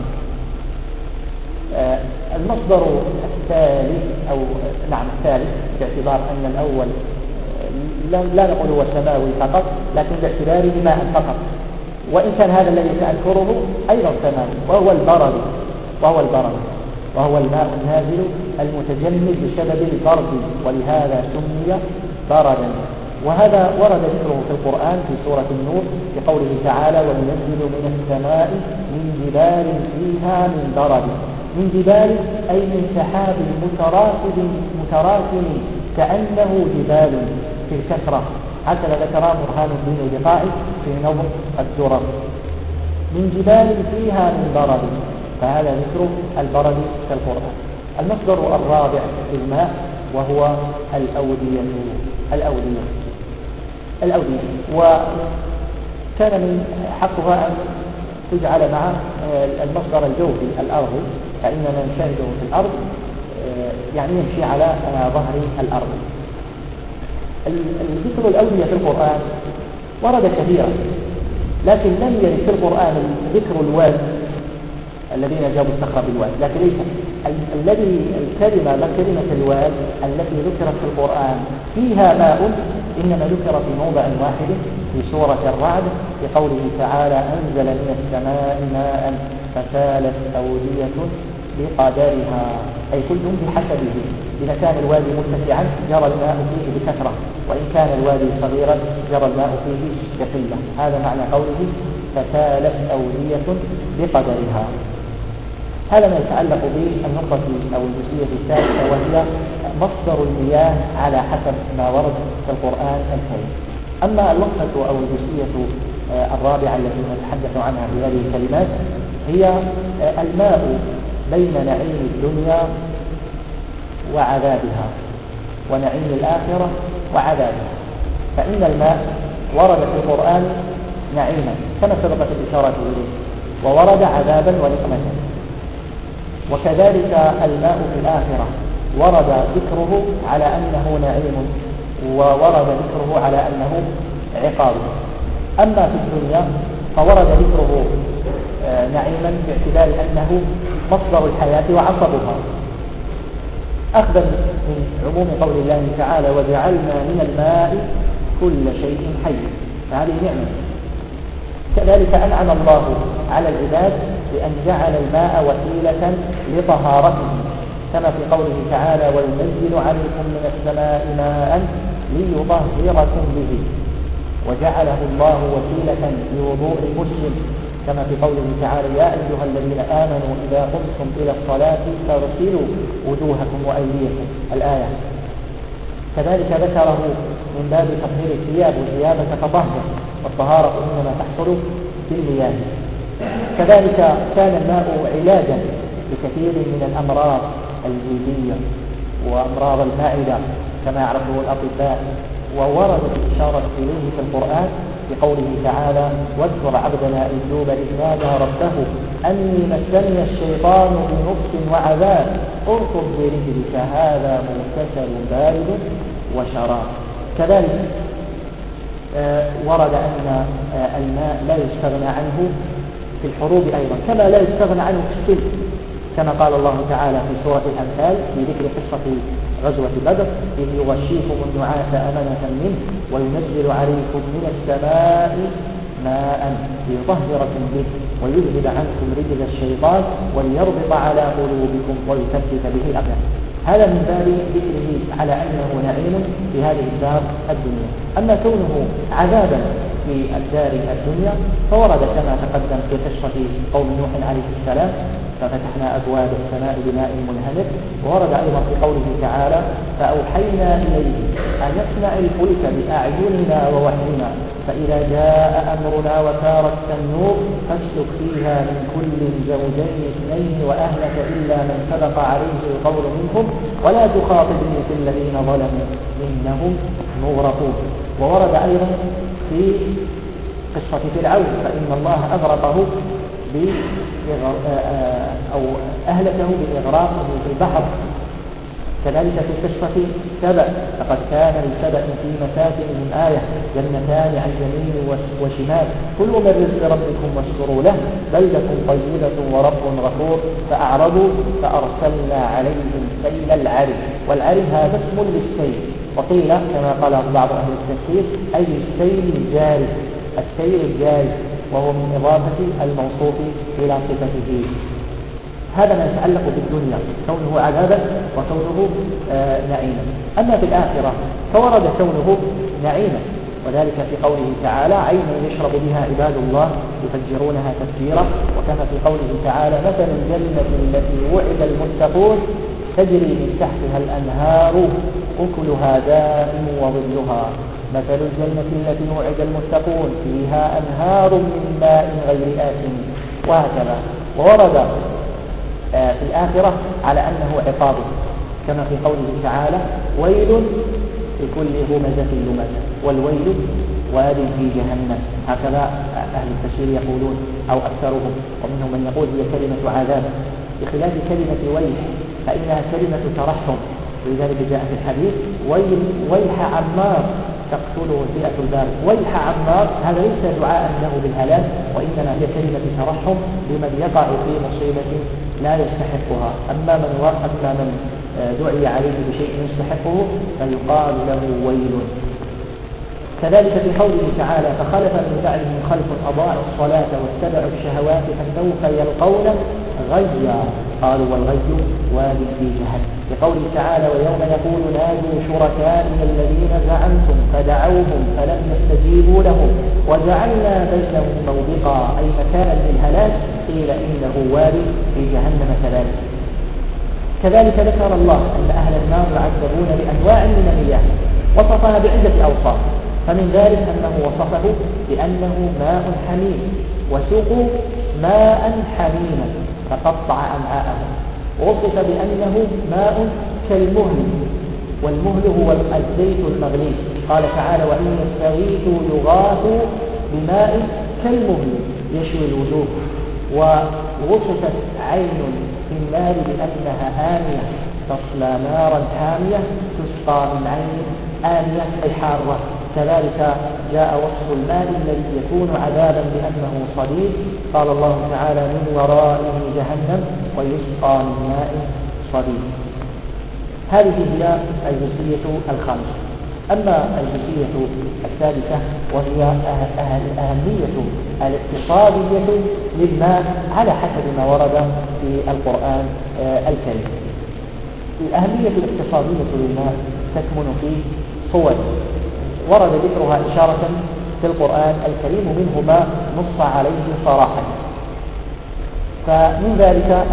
S1: المصدر الثالث أو نعم الثالث، باعتبار أن الأول لا نقول هو سماوي فقط، لكن باعتباره ماء فقط، وإن كان هذا الذي سأذكره أيضا سماوي، وهو الماء النازل المتجمد بسبب البرد، ولهذا سمي بردا. وهذا ورد ذكره في القرآن في سورة النور بقوله تعالى: وينزل من السماء من جبال فيها من برد. من جبال أي من سحاب متراكم كأنه جبال في الكثرة، هكذا ذكر برهان الدين البقائي في نظم الدرر. من جبال فيها من برد، فهذا ذكر البرد في القرآن. المصدر الرابع في الماء وهو الأودية، وكان من حقها أن تجعل مع المصدر الجوفي الأرض، فإننا نشاهده في الأرض يعني يمشي على ظهر الأرض. ذكر الأودية في القرآن ورد كثيرا، لكن لم يرد في القرآن ذكر الواد الذين جابوا الصخرة بالواد، لكن ليس كلمة الواد التي ذكرت في القرآن فيها ماء، إنما ذكر في موضع واحد في سورة الرعد في قوله تعالى: أنزل من السماء ماء فسالت أودية بقدرها، أي كل بحسبه. إذا كان الوادي متسعا جرى الماء فيه بكثرة، وإن كان الوادي صغيرا جرى الماء فيه بقلة. هذا معنى قوله فسالت أودية بقدرها. هذا ما يتعلق بالنقطة أو الجزئية الثالثة، وهي مصدر المياه على حسب ما ورد في القرآن الكريم. أما النقطة أو الجزئية الرابعة التي نتحدث عنها في هذه الكلمات هي الماء بين نعيم الدنيا وعذابها ونعيم الآخرة وعذابها. فإن الماء ورد في القرآن نعيما كما سبقت الإشارة إليه، وورد عذابا ونقمة، وكذلك الماء في الآخرة ورد ذكره على أنه نعيم، وورد ذكره على أنه عقاب. أما في الدنيا فورد ذكره نعيما باعتبار أنه مصدر الحياة وعصبها، أخذا من عموم قول الله تعالى: وجعلنا من الماء كل شيء حي، فهذه نعمة. كذلك أنعم الله على العباد بأن جعل الماء وسيلة لطهارتهم، كما في قوله تعالى: وينزل عليكم من السماء ماء ليطهركم به، وجعله الله وسيلة لوضوء المسلم، كما في قوله تعالى: يا أيها الذين آمنوا إذا قمتم إلى الصلاة فاغسلوا وجوهكم وأيديكم، الآية. كذلك ذكره من باب تطهير الثياب، وثيابك فطهر، والطهارة إنما تحصل بالمياه. كذلك كان الماء علاجا لكثير من الأمراض الجلدية وأمراض المعدة كما يعرفه الأطباء، ووردت الإشارة إليه في القرآن بقوله تعالى: واذكر عبدنا أيوب إذ نادى ربه أني مسني الشيطان بنصب وعذاب اركض برجلك هذا مغتسل بارد وشراب. كذلك ورد أن الماء لا يستغنى عنه في الحروب أيضا، كما لا يستغنى عنه في السلم، كما قال الله تعالى في سورة الأنفال في ذكر قصة غزوة بدر: إذ يغشيكم النعاس أمنة منه وينزل عليكم من السماء ماء ليطهركم به ويذهب عنكم رجز الشيطان وليربط على قلوبكم ويثبت به الأقدام. هذا من باب ذكره على أنه نعيم في هذه الدار الدنيا. أما كونه عذابا في الدار الدنيا. فورد كما تقدم في قصة قوم نوح عليه السلام ففتحنا أبواب السماء بماء منهمر. وورد أيضا في قوله تعالى فأوحينا إليه أن يصنع الفلك بأعيننا ووحينا فإذا جاء أمرنا وفارت النور فاسلك فيها من كل زوجين اثنين وأهلك إلا من سبق عليه القول منهم ولا تخاطبني في الذين ظلموا إنهم مغرقون. وورد أيضا في قصة فرعون فإن الله أغرقه أو أهلكه بإغراقه في البحر. كذلك في قصة سبأ فقد كان لسبأ في مساكنهم آية جنتان عن يمين وشمال كلوا من رزق ربكم واشكروا له بلدة طيبة ورب غفور فأعرضوا فأرسلنا عليهم سيل العرم. والعرم هذا اسم للسيل وقيل كما قال بعض أهل التفسير أي السيل الجاري السيل الجاري وهو من إضافة الموصوف إلى صفته. هذا ما يتعلق بالدنيا كونه عذابا وكونه نعيما. أما في الآخرة فورد كونه نعيما وذلك في قوله تعالى عينا يشرب بها عباد الله يفجرونها تفجيرا. وكما في قوله تعالى مثل الجنة التي وعد المتقون تجري من تحتها الأنهار أكلها دائم وظلها مثل الجنة التي وعد المتقون فيها أنهار من ماء غير آسن وهكذا. وورد في الآخرة على أنه عقاب كما في قوله تعالى ويل لكل همزة لمزة والويل واد في جهنم. هكذا أهل التفسير يقولون أو أكثرهم ومنهم من يقول هي كلمة عذاب بخلاف كلمة ويل فإنها كلمة ترحم. ولذلك جاء في الحديث ويح عمار تقتله الفئة البارد. ويح عمار هذا ليس دعاء له بالهلاك وإنما هي كلمة ترحم لمن يقع في مصيبة لا يستحقها. أما من دعي عليه بشيء يستحقه فيقال له ويل. كذلك في قوله تعالى فخلف من بعدهم خلف أضاعوا الصلاة واتبعوا الشهوات فسوف يلقون غيا قالوا والغي واد في جهنم. لقوله تعالى ويوم نقول نادوا شركائنا الذين زعمتم فدعوهم فلم يستجيبوا لهم وجعلنا بينهم موبقا أي مكانا للهلاك قيل إنه واد في جهنم. كذلك ذكر الله أن أهل النار يعذبون بأنواع من المياه وصفها بعدة أوصاف. فمن ذلك أنه وصفه بأنه ماء حميم وسقوا ماء حميما فقطع أمعاءهم. ووصف بأنه ماء كالمهل والمهل هو الزيت المغلي. قال تعالى وإن يستغيثوا يغاثوا بماء كالمهل يشوي الوجوه. ووصفت عين في النار بأنها آنية تصلى نارا حامية تسقى من عين آنية أي حارة. كذلك جاء وصف الماء الذي يكون عذابا بأنه صديد. قال الله تعالى من ورائه جهنم ويسقى من ماء صديد. هذه هي الجزئية الخامسة. أما الجزئية الثالثة وهي أهمية الاقتصادية للماء على حسب ما ورد في القرآن الكريم. الأهمية الاقتصادية للماء تكمن في صور ورد ذكرها إشارة في القرآن الكريم ومنه ما نص عليه صراحة. فمن ذلك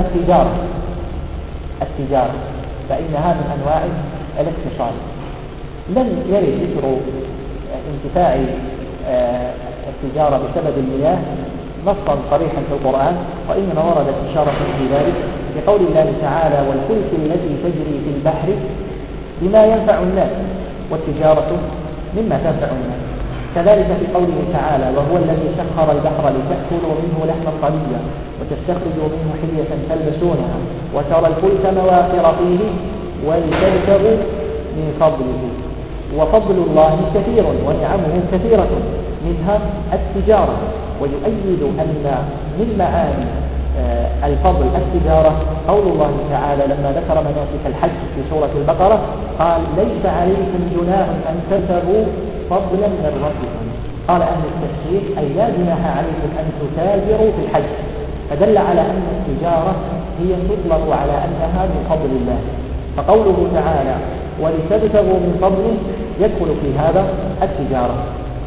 S1: التجارة فإنها من أنواع الاقتصاد. لم يرد ذكر انتفاع التجارة بسبب المياه نصا صريحا في القرآن وإنما وردت إشارة في ذلك بقول الله تعالى والفلك التي تجري في البحر بما ينفع الناس والتجارة مما تنفع الناس. كذلك في قوله تعالى وهو الذي سخر البحر لتأكلوا منه لحما طريا وتستخرجوا منه حلية تلبسونها وترى الفلك مواخر فيه ولتبتغوا من فضله. وفضل الله كثير ونعمه كثيرة منها التجارة. ويؤيد أن من معاني الفضل التجارة قول الله تعالى لما ذكر مناسك الحج في سورة البقرة قال ليس عليكم جناح أن تبتغوا فضلا من ربكم. قال أهل التفسير أي لا جناح عليكم أن تتاجروا في الحج. فدل على أن التجارة هي تطلق على أنها من فضل الله. فقوله تعالى ولتبتغوا من فضله يدخل في هذا التجارة.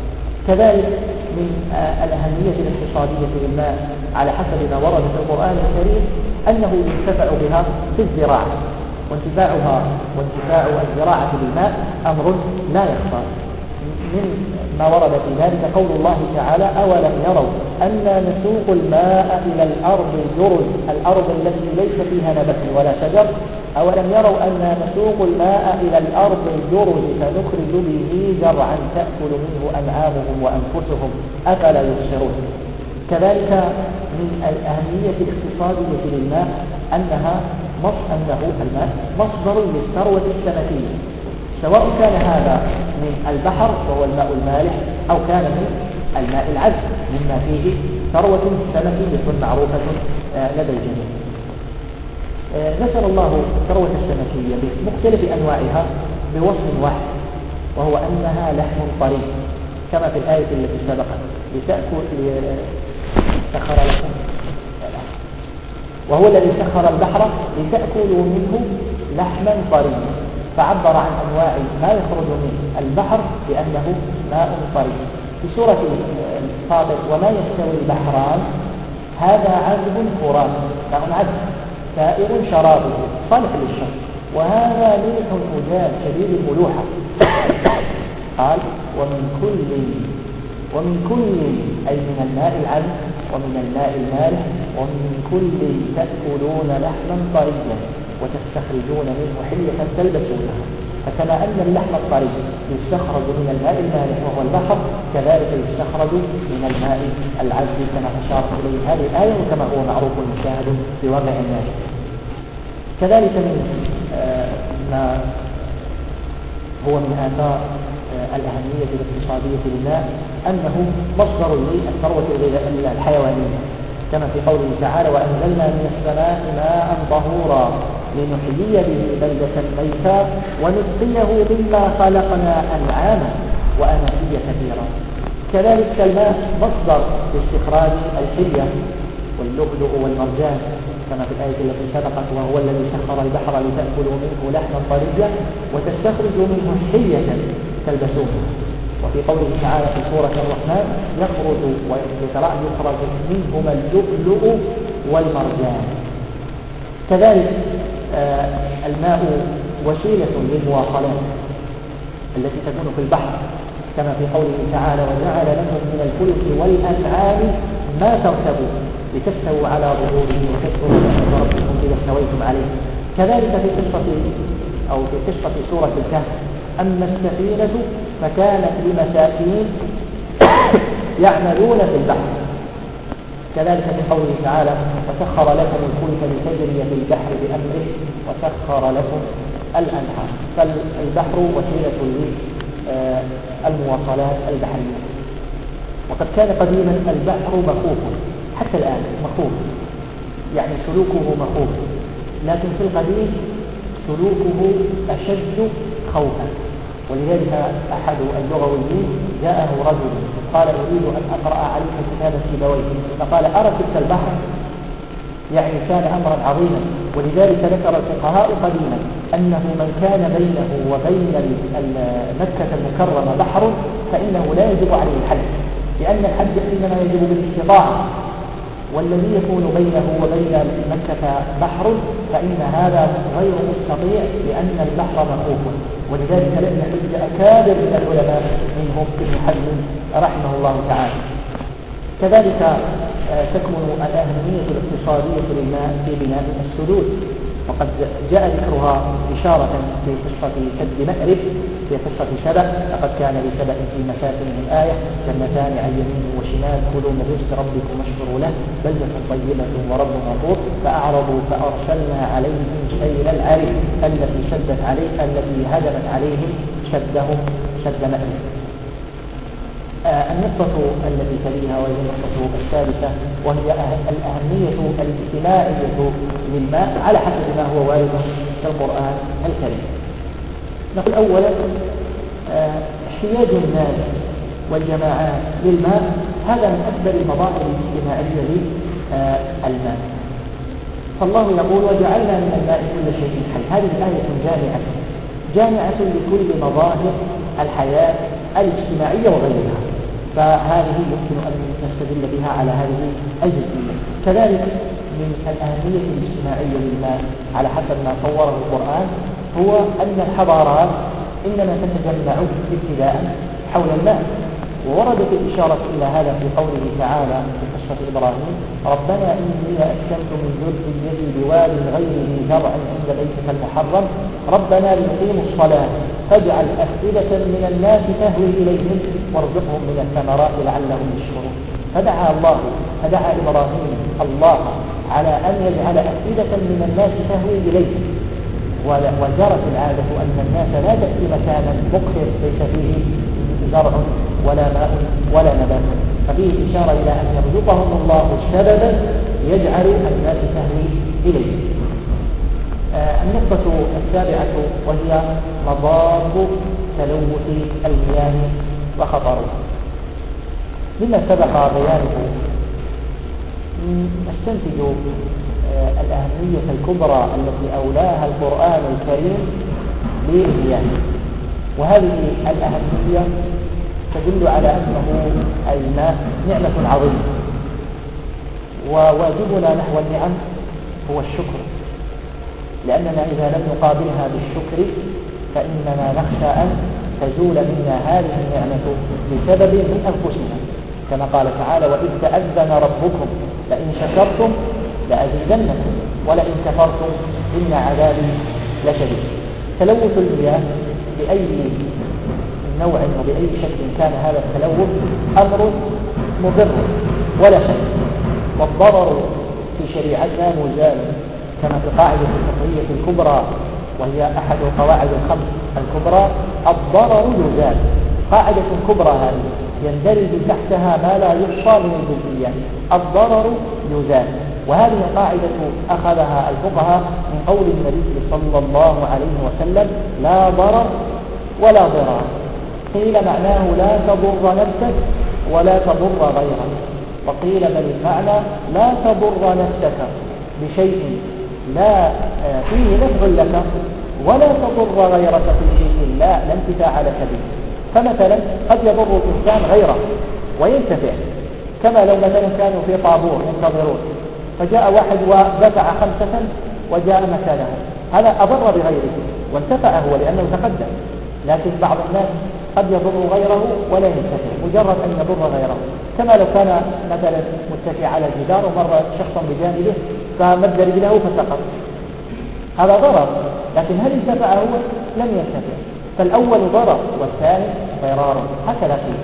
S1: كذلك من الأهمية الاقتصادية للماء على حسب ما ورد في القرآن الكريم أنه ينتفع بها في الزراعة، وانتفاع الزراعة بالماء أمر لا يخفى. من ما ورد في ذلك قول الله تعالى: أولم يروا أنا نسوق الماء إلى الأرض الجرز، الأرض التي ليس فيها نبت ولا شجر، أولم يروا أنا نسوق الماء إلى الأرض الجرز فنخرج به زرعا تأكل منه أنعامهم وأنفسهم أفلا يبصرون. كذلك من الأهمية الاقتصادية للماء أنه الماء مصدر للثروة السمكية، سواء كان هذا من البحر وهو الماء المالح أو كان من الماء العذب مما فيه ثروة سمكية معروفة لدى الجميع. ذكر الله الثروة السمكية بمختلف أنواعها بوصف واحد، وهو أنها لحم طري، كما في الآية التي سبقت: سخر لكم، وهو الذي سخر البحر لتأكلوا منه لحما طريا، فعبر عن أنواع ما يخرج من البحر بأنه ماء طري. في سورة الفاطر: وما يستوي البحران هذا عذب فرات، ماء عذب سائر شرابه صالح للشرب، وهذا ملح أجاج شديد الملوحة. قال: ومن كل أي من الماء العذب ومن الماء المالح ومن كل تأكلون لحما طريا وتستخرجون منه حلية تلبسونها. فكما أن اللحم الطري يستخرج من الماء المالح وهو البحر، كذلك يستخرج من الماء العذب كما أشار إليه هذه الآية، وكما هو معروف مشاهد في واقع الناس. كذلك من ما هو من آثار الأهمية الاقتصادية للماء أنه مصدر للثروة الحيوانية، كما في قوله تعالى: وأنزلنا من السماء ماء طهورا لنحيي به بلدة ميتا ونسقيه مما خلقنا أنعاما وأناسيا كثيرا. كذلك الماء مصدر لاستخراج الحلية واللؤلؤ والمرجان، كما في الآية التي سبقت: وهو الذي سخر البحر لتأكلوا منه لحما طريا وتستخرجوا منه حلية تلبسونها. وفي قوله تعالى في سورة الرحمن: يخرج منهما اللؤلؤ والمرجان. كذلك الماء وسيلة للمواصلات التي تكون في البحر، كما في قوله تعالى: وجعل لكم من الفلك والأنعام ما تركبون لتستووا على ظهوره وتذكروا نعمة ربكم إذا استويتم عليه. كذلك في قصة سورة الكهف: أما السفينة فكانت لمساكين يعملون في البحر. كذلك في قوله تعالى: وسخر لكم الفلك لتجري في البحر بأمره وسخر لكم الأنهار. فالبحر وسيلة للمواصلات البحرية. وقد كان قديما البحر مخوفا، حتى الآن مخوف، يعني سلوكه مخوف، لكن في القديم سلوكه أشد خوفا. ولذلك أحد اللغويين جاءه رجل قال: أريد أن أقرأ عليك كتاب سيبويه، فقال: أرى تلك البحر، يعني كان أمرا عظيما. ولذلك ذكر الفقهاء قديما أنه من كان بينه وبين مكة المكرمة بحر فإنه لا يجب عليه الحج، لأن الحج إنما يجب بالاستطاعة، والذي يكون بينه وبين مكة بحر فإن هذا غير مستطيع لأن البحر مخوف. ولذلك لم يحج أكابر من العلماء منهم ابن حزم رحمه الله تعالى. كذلك تكمن الأهمية الاقتصادية للماء في بناء السدود، وقد جاء ذكرها إشارة في قصة سد مأرب في قصة سبأ: لقد كان لسبأ في مساكنهم آية جنتان عن يمين وشمال كلوا من رزق ربكم واشكروا له بلدة طيبة ورب غفور فأعرضوا فأرسلنا عليهم سيل العرم التي هدمت عليهم شدهم شد مأرب. النقطة التي تليها وهي النقطة الثالثة، وهي الأهمية الاجتماعية للماء على حسب ما هو وارد في القرآن الكريم. نقول أولا احتياج الناس والجماعات للماء هذا من أكبر المظاهر الاجتماعية للماء. فالله يقول: وجعلنا من الماء كل شيء حي. هذه الآية جامعة لكل مظاهر الحياة الاجتماعية وغيرها. فهذه يمكن أن نستدل بها على هذه الجزئية. كذلك من الأهمية الاجتماعية للماء على حسب ما صوره القرآن هو أن الحضارات إنما تتجمع ابتداء حول الماء، ووردت الإشارة إلى هذا في قوله تعالى في قصة إبراهيم: ربنا إني أسكنت من ذريتي بواد غير ذي زرع عند بيتك المحرم ربنا ليقيموا الصلاة فاجعل أفئدة من الناس تهوي إليهم وارزقهم من الثمرات لعلهم يشكرون. فدعا إبراهيم الله على أن يجعل أفئدة من الناس تهوي إليه، وجرت العادة أن الناس لا تأتي مكانا مقهر ليس فيه زرع ولا ماء ولا نبات، ففيه إشارة إلى أن يرزقهم الله سببا يجعل الناس تهوي إليه. النقطة السابعة وهي مضار تلوث المياه وخطرها. مما سبق بيانه نستنتج الأهمية الكبرى التي أولاها القرآن الكريم للمياه، وهذه الأهمية تدل على أنه الماء نعمة عظيمة، وواجبنا نحو النعم هو الشكر، لأننا إذا لم نقابلها بالشكر فإننا نخشى أن تزول منا هذه النعمة بسبب من أنفسنا، كما قال تعالى: وإذ تأذن ربكم لئن شكرتم لأزيدنكم ولئن كفرتم إن عذابي لشديد. تلوث المياه بأي نوع وبأي شكل كان هذا التلوث أمر مضر ولا شك، والضرر في شريعتنا مزال، كما في القاعدة الفقهية الكبرى وهي أحد القواعد الخمس الكبرى: الضرر يزال. قاعدة كبرى هذه يندرج تحتها ما لا يحصى من الجزئيات. الضرر يزال، وهذه القاعدة أخذها الفقهاء من قول النبي صلى الله عليه وسلم: لا ضرر ولا ضرار. قيل معناه لا تضر نفسك ولا تضر غيرك، وقيل بل المعنى لا تضر نفسك بشيء لا فيه نفع لك ولا تضر غيرك في شيء لا انتفاع لك به. فمثلا قد يضر الإنسان غيره وينتفع، كما لو مثلا كانوا في طابور ينتظرون فجاء واحد ودفع 5 وجاء مكانه، هذا أضر بغيره وانتفع هو لأنه تقدم. لكن بعض الناس قد يضر غيره ولا ينتفع مجرد أن يضر غيره، كما لو كان مثلا متكئ على الجدار ومر شخص بجانبه فمد رجله فسقط، هذا ضرر، لكن هل انتفع هو؟ لم ينتفع. فالأول ضرر والثاني ضرار، هكذا فيه.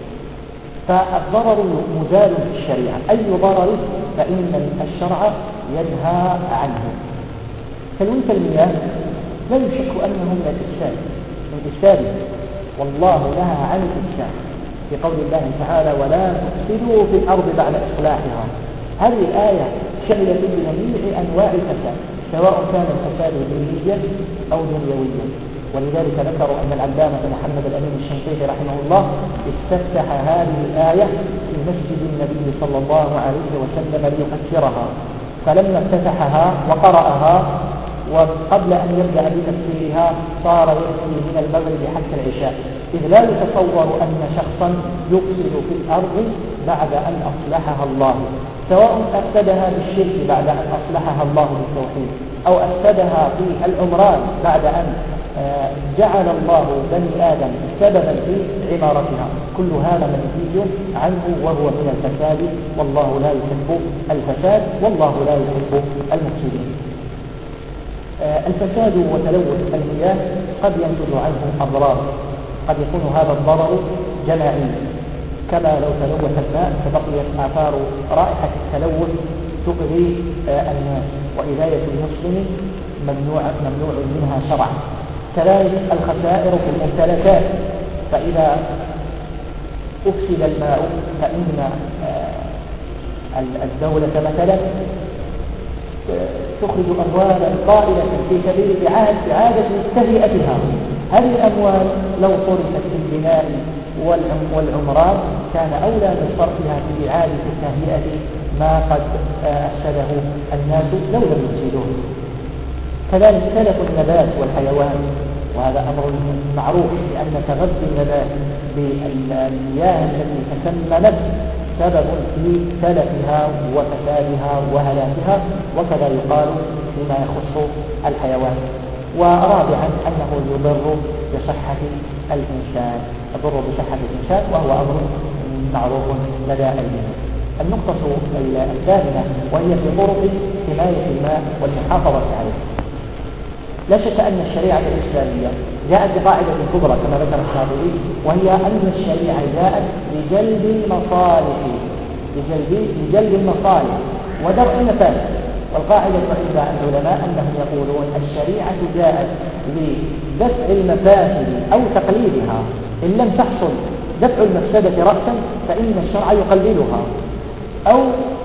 S1: فالضرر مزال في الشريعة، أي ضرر فإن الشرع ينهى عنه. تلوث المياه لا يشك أنه من الإفساد، والله نهى عن الإفساد في قول الله تعالى: ولا تفسدوا في الأرض بعد إصلاحها. هذه الآية شملت بجميع أنواع الفساد، سواء كان الفساد دينيا أو دنيويا. ولذلك ذكروا أن العلامة محمد الأمين الشنقيطي رحمه الله استفتح هذه الآية في مسجد النبي صلى الله عليه وسلم ليفسرها، فلما افتتحها وقرأها وقبل أن يبدأ بتفسيرها صار يأتي من المغرب حتى العشاء، إذ لا يتصور أن شخصا يفسد في الأرض بعد أن أصلحها الله، سواء أفسدها بالشرك بعد أن أصلحها الله بالتوحيد، أو أفسدها في العمران بعد أن جعل الله بني آدم سببا في عمارتها. كل هذا منهي عنه وهو من الفساد، والله لا يحب الفساد والله لا يحب المفسدين. الفساد وتلوث المياه قد ينتج عنه أضرار، قد يكون هذا الضرر جماعي، كما لو تلوث الماء فبقيت آثار رائحة التلوث تؤذي الناس، وإذاية المسلم ممنوع منها شرعا. كذلك الخسائر في الممتلكات، فإذا أفسد الماء فإن الدولة مثلا تخرج أموالا طائلة في سبيل إعادة تهيئتها. هذه الأموال لو صرفت في البناء والعمران كان أولى من صرفها في إعادة تهيئة ما قد أفسده الناس لو لم يفسدوه. كذلك تلف النبات والحيوان، وهذا أمر معروف، لأن تغذي النبات بالمياه التي تسممت سبب في تلفها وفسادها وهلاكها، وكذا يقال فيما يخص الحيوان. ورابعا أنه يضر بصحة الإنسان، وهو أمر معروف لدى الجميع. النقطة الثامنة وهي في طرق حماية الماء والمحافظة عليه. لا شك أن الشريعة الإسلامية جاءت بقاعدة كبرى كما ذكر الشاطبي، وهي أن الشريعة جاءت لجلب المصالح ودرء المفاسد. والقاعدة عند العلماء أنهم يقولون الشريعة جاءت لدفع المفاسد أو تقليلها، إن لم تحصل دفع المفسدة رأسا فإن الشرع يقللها، أو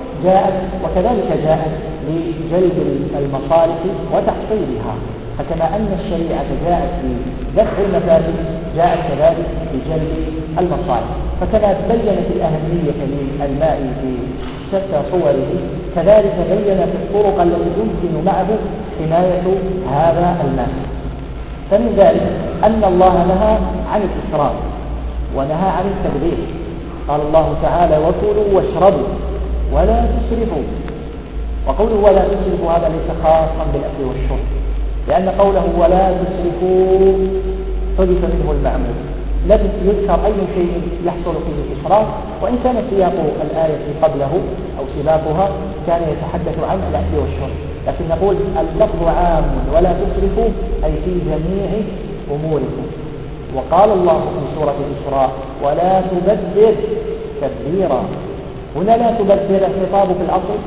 S1: وكذلك جاءت لجلب المصالح وتحصيلها. فكما أن الشريعة جاءت لدفع المفاسد جاءت كذلك لجلب المصالح. فكما بينت الأهمية للماء في شتى صوره، كذلك بينت الطرق التي يمكن معه حماية هذا الماء. فمن ذلك أن الله نهى عن الإسراف ونهى عن التبذير. قال الله تعالى: وكلوا واشربوا ولا تسرفوا. وقوله ولا تسرفوا هذا ليس خاصا بالأكل والشرب، لأن قوله ولا تسرفوا حدث منه المعمول، لم يذكر أي شيء يحصل فيه الإسراف، وإن كان سياق الآية قبله أو سباقها كان يتحدث عن الأكل والشرب، لكن نقول اللفظ عام ولا تسرفوا أي في جميع أموركم. وقال الله في سورة الإسراء: ولا تبذر تبذيرا. هنا لا تبذر الخطاب في الأصل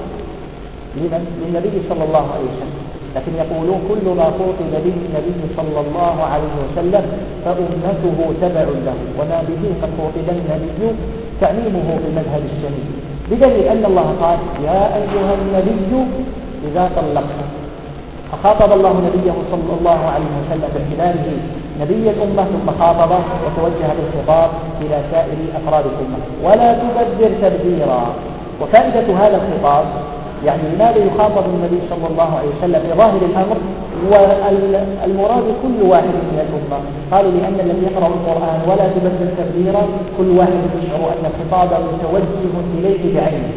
S1: للنبي صلى الله عليه وسلم، لكن يقولون كل ما خاطب به النبي صلى الله عليه وسلم فأمته تبع له، وما به قد خاطب النبي تعميمه في المذهب السني، بدليل أن الله قال: يا أيها النبي إذا طلقتم. فخاطب الله نبيه صلى الله عليه وسلم باعتباره نبي الأمة، ثم خاطب وتوجه بالخطاب إلى سائر أفراد الأمة: ولا تبذر تبذيرا. وفائدة هذا الخطاب يعني لماذا يخاطب النبي صلى الله عليه وسلم بظاهر الأمر والمراد كل واحد من الأمة؟ قالوا لأن الذي يقرأ القرآن ولا تبذر تبذيرا كل واحد يشعر أن الخطاب متوجه إليه بعينه،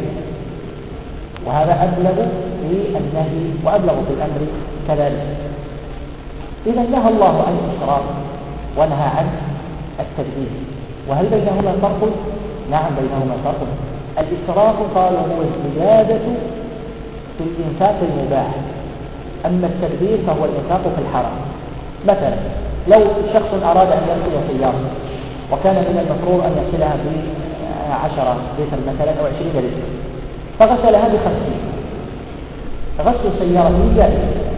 S1: وهذا أبلغ في النهي وأبلغ في الأمر كذلك. إذا نهى الله عن الإسراف ونهى عن التبذير، وهل بينهما فرق؟ نعم بينهما فرق. الإسراف قالوا هو الزيادة في الإنفاق المباح، أما التبذير فهو الإنفاق في الحرام. مثلا لو شخص أراد أن يغسل سيارة وكان من المفروض أن يغسلها ب10 لتر مثلا أو 20 لتر، فغسلها ب50، غسل السيارة جائز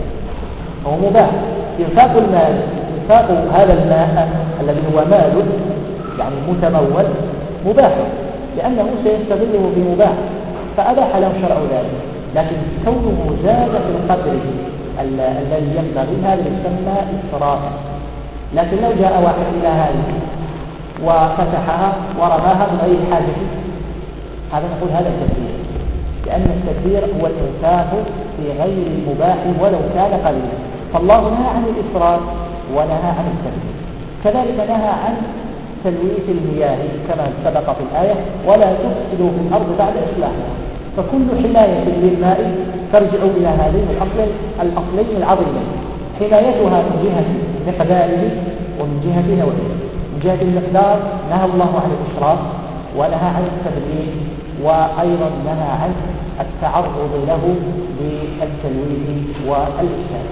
S1: هو مباح. إنفاق المال، إنفاق هذا الماء الذي هو مال يعني متمول مباح، لأنه سيستغله بمباح، فأباح له شرع ذلك. لكن كونه زاد في القدر الذي ينبغي هذا يسمى إسرافا. لكن لو جاء واحد إلى هذه وفتحها ورماها بغير حاجة، هذا نقول هذا التكبير، لأن التكبير هو الإنفاق في غير المباح ولو كان قليلا. فالله نهى عن الإسراف ونهى عن التكبير. كذلك نهى عن تلويث المياه كما سبق في الآية: ولا تفسدوا في الأرض بعد إصلاحها. فكل حماية للماء ترجع إلى هذين الأصلين العظيمين: حمايتها من جهة مقداره ومن جهة نوعه. من جهة المقدار نهى الله عن الإسراف ونهى عن التبذير، وأيضا نهى عن التعرض له بالتلويث والإفساد.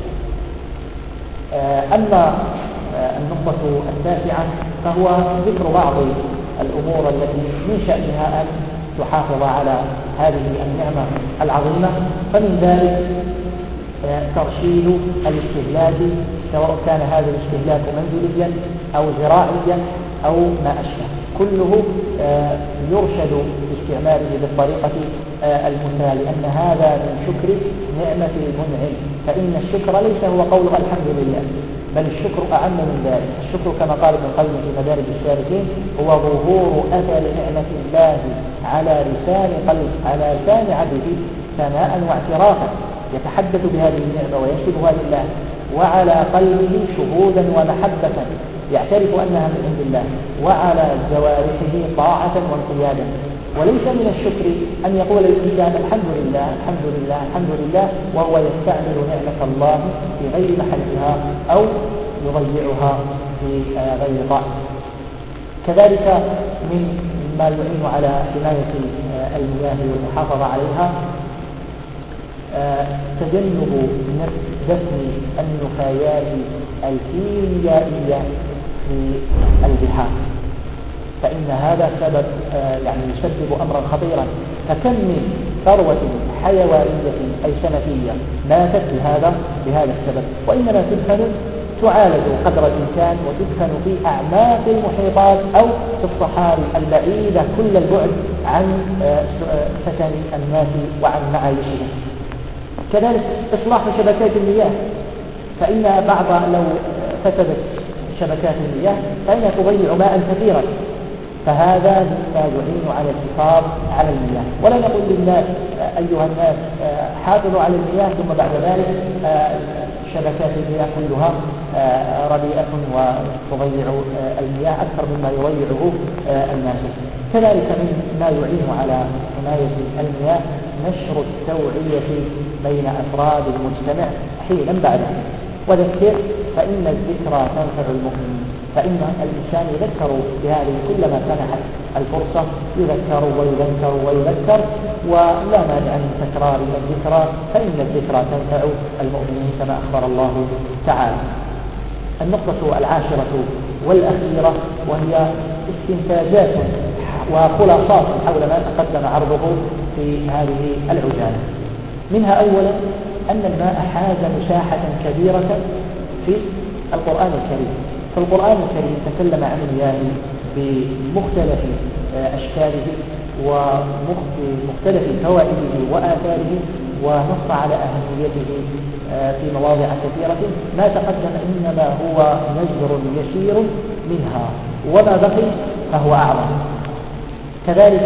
S1: أما النقطة التاسعة فهو ذكر بعض الأمور التي من شأنها أن تحافظ على هذه النعمة العظيمة. فمن ذلك ترشيد الاستهلاك، سواء كان هذا الاستهلاك منزليا أو زراعيا أو ما أشبه، كله يرشد باستعماله بالطريقة المثلى، لأن هذا من شكر نعمة المنعم. فإن الشكر ليس هو قول الحمد لله، بل الشكر أعم من ذلك. الشكر كما قال ابن القيم في مدارج السالكين هو ظهور أثر نعمة الله على لسان عبده ثناء واعترافا، يتحدث بهذه النعمة ويشهدها لله وعلى قلبه شهودا ومحبة يعترف أنها من عند الله، وعلى جوارحه طاعة وانقيادا. وليس من الشكر أن يقول الإنسان الحمد لله الحمد لله الحمد لله وهو يستعمل نعمة الله في غير محلها أو يضيعها في غير طاعة. كذلك مما يعين على حماية المياه والمحافظة عليها تجنب دفن النفايات الكيميائية في البحار، فإن هذا سبب يسبب أمرا خطيرا. فكم من ثروة حيوانية أي سمكية ماتت بهذا السبب، وإنما تعالج قدر الإمكان وتدفن في أعماق المحيطات أو في الصحاري البعيدة كل البعد عن سكن الناس وعن معايشهم. كذلك إصلاح شبكات المياه، فإن لو فسدت شبكات المياه فإنها تضيع ماء كثيرا، فهذا مما يعين على الحفاظ على المياه. ولا نقول للناس أيها الناس حافظوا على المياه ثم بعد ذلك شبكات المياه كلها رديئة وتضيع المياه أكثر مما يضيعه الناس. كذلك مما يعين على حماية المياه نشر التوعية بين أفراد المجتمع حينا بعد حين. وذكر فإن الذكرى تنفع المؤمنين، فإن الإنسان يذكر بهذه كلما سنحت الفرصة يذكر ويذكر ويذكر، ولا مانع من تكرار الذكرى، فإن الذكرى تنفع المؤمنين كما أخبر الله تعالى. النقطة العاشرة والأخيرة وهي استنتاجات وخلاصات حول ما تقدم عرضه في هذه العجالة. منها أولا أن الماء حاز مساحة كبيرة في القرآن الكريم، فالقرآن الكريم تكلم عن المياه بمختلف أشكاله ومختلف فوائده وآثاره، ونص على أهميته في مواضع كثيرة. ما تقدم إنما هو نزر يسير منها، وما بقي فهو أعظم. كذلك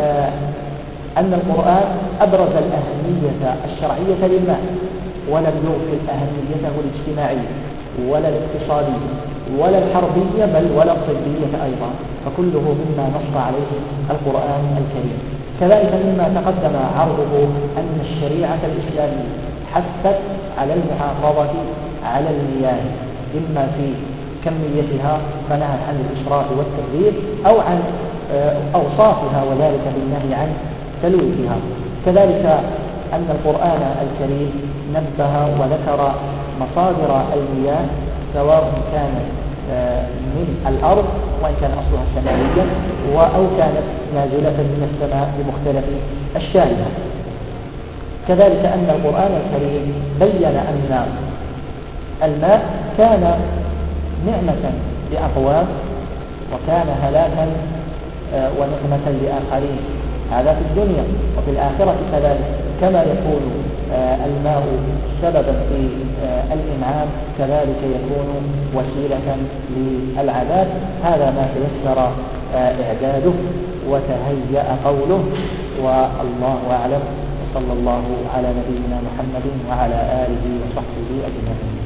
S1: أن القرآن أبرز الأهمية الشرعية للماء، ولم يغفل أهميته الاجتماعية ولا الاقتصادية ولا الحربية بل ولا الطبية أيضا، فكله مما نص عليه القرآن الكريم. كذلك مما تقدم عرضه أن الشريعة الإسلامية حثت على المحافظة على المياه، إما في كميتها فنهت عن الإسراف والتبذير، أو عن أوصافها وذلك بالنهي عن تلويثها. كذلك أن القرآن الكريم نبه وذكر مصادر المياه سواء كانت من الأرض وإن كان أصلها سماويا أو كانت نازلة من السماء بمختلف أشكالها. كذلك أن القرآن الكريم بين أن الماء كان نعمة لأقوام وكان هلاكا ونقمة لآخرين، هذا في الدنيا. وفي الآخرة كذلك كما يكون الماء سببا في الإنعام كذلك يكون وسيلة للعذاب. هذا ما تيسر إعداده وتهيأ قوله، والله أعلم، وصلى الله على نبينا محمد وعلى آله وصحبه أجمعين.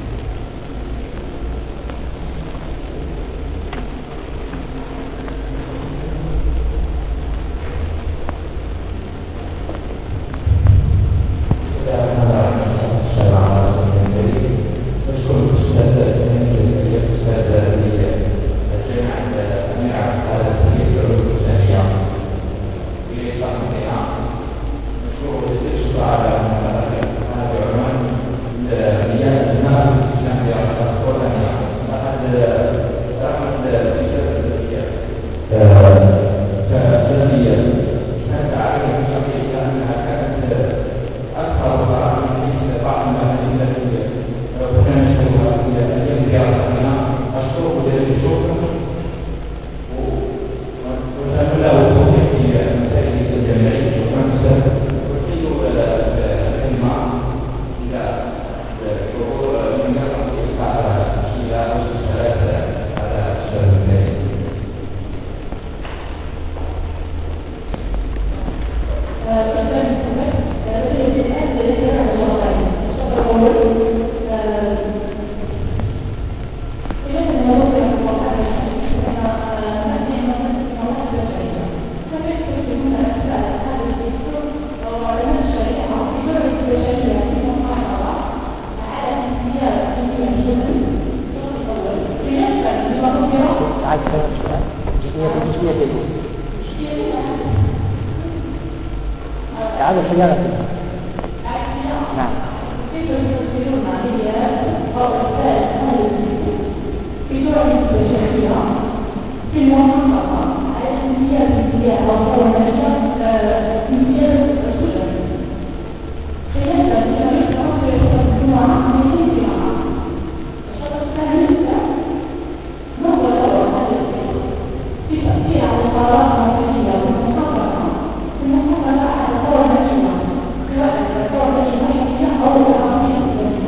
S1: إعادة الحجارة نعم.
S2: كيف يمثلون هي الرسائل بسرعة البشرية في الموافقة على امتياز الانبياء أو النشر امتياز الرسل خلافا لما يشرع في الجمعة من الجمعة الشرط الثاني ما هو دور هذا في تأثير على القرارات الموضوعية والمحافظة المحافظة على دور النشر سواء دور النشر أو العربية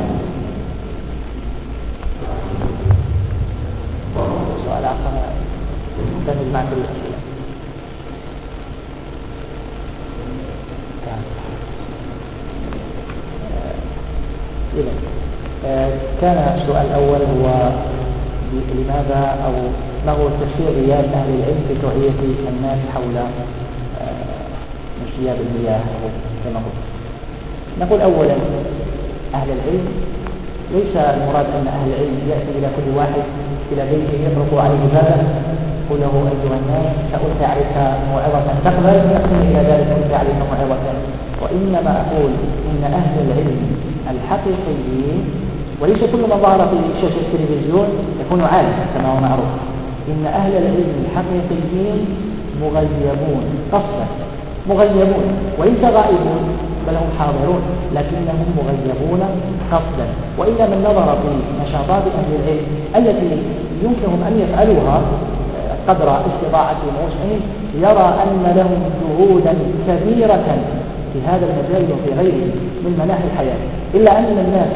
S1: سؤال آخر تندمج مع كل الأسئلة. كان السؤال الأول هو لماذا أو ما هو تفسير غياب أهل العلم في توعية الناس حول انسياب المياه أو كما قلت. نقول أولا أهل العلم ليس المراد أن أهل العلم يأتي إلى كل واحد إلى بيته يطرق عليه بابه يقول له أيها الناس سألقي عليك موعظة تقبل يقسم إلى ذلك ألقي عليك موعظة، وإنما أقول إن أهل العلم الحقيقيين وليس كل من ظهر في شاشة التلفزيون يكون عالم كما هو معروف، إن أهل العلم الحقيقيين مغيبون قصدا مغيبون وليس غائبون بل هم حاضرون لكنهم مغيبون قصدا، وإلا من نظر في نشاطات أهل العلم التي يمكنهم أن يفعلوها قدر استطاعتهم ووسعهم يرى أن لهم جهودا كبيرة في هذا المجال وفي غيره من مناحي الحياة، إلا أن الناس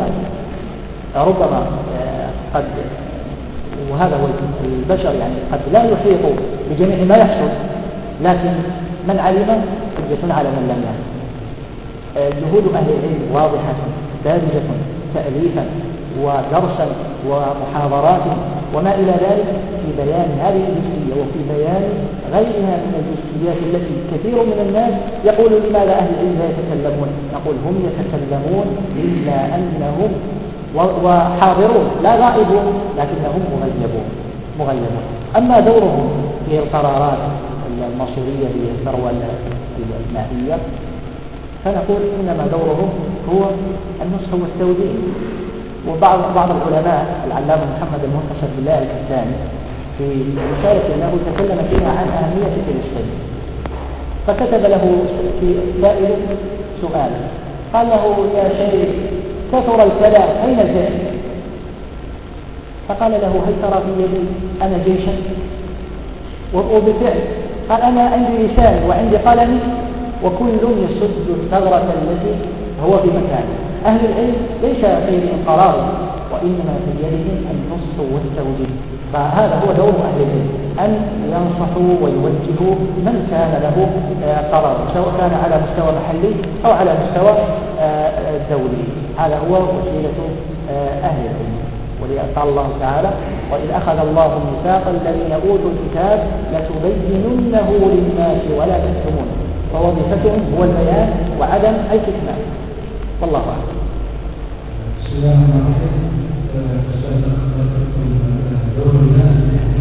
S1: ربما قد وهذا هو البشر يعني قد لا يحيط بجميع ما يحصل، لكن من علم حجة على من لم يعلم. جهود أهل العلم واضحة بارزة تأليفا ودرسا ومحاضرات وما إلى ذلك في بيان هذه الجزئية وفي بيان غيرها من الجزئيات التي كثير من الناس يقول لماذا أهل العلم لا يتكلمون؟ نقول هم يتكلمون إلا أنهم وحاضرون لا غائبون لكنهم مغيبون. أما دورهم في القرارات المصيرية للثروة المائية فنقول إنما دورهم هو النصح والتوجيه. وبعض العلماء العلامة محمد المنتصر بالله الكتاني في رسالة له تكلم فيها عن أهمية فلسطين، فكتب له في سائل سؤال قال له يا شيخ كثر الكلام أين الجيش؟ فقال له هل ترى في يدي أنا جيشا؟ وبالفعل قال أنا عندي لسان وعندي قلمي وكل يسد الثغرة التي هو في مكانه. أهل العلم ليس في يدهم قرار وإنما في يدهم النصح والتوجيه، فهذا هو دور أهل العلم أن ينصحوا ويوجهوا من كان له قرار سواء كان على مستوى محلي أو على مستوى دولي. هذا هو وسيلة أهل العلم. ولقال الله تعالى وإذ أخذ الله ميثاق الذين أوتوا الكتاب لتبيننه للناس ولا تكتمونه، فوظيفتهم هو البيان وعدم الكتمان. والله أعلم.
S3: بسم الله الرحمن الرحيم. دور الناس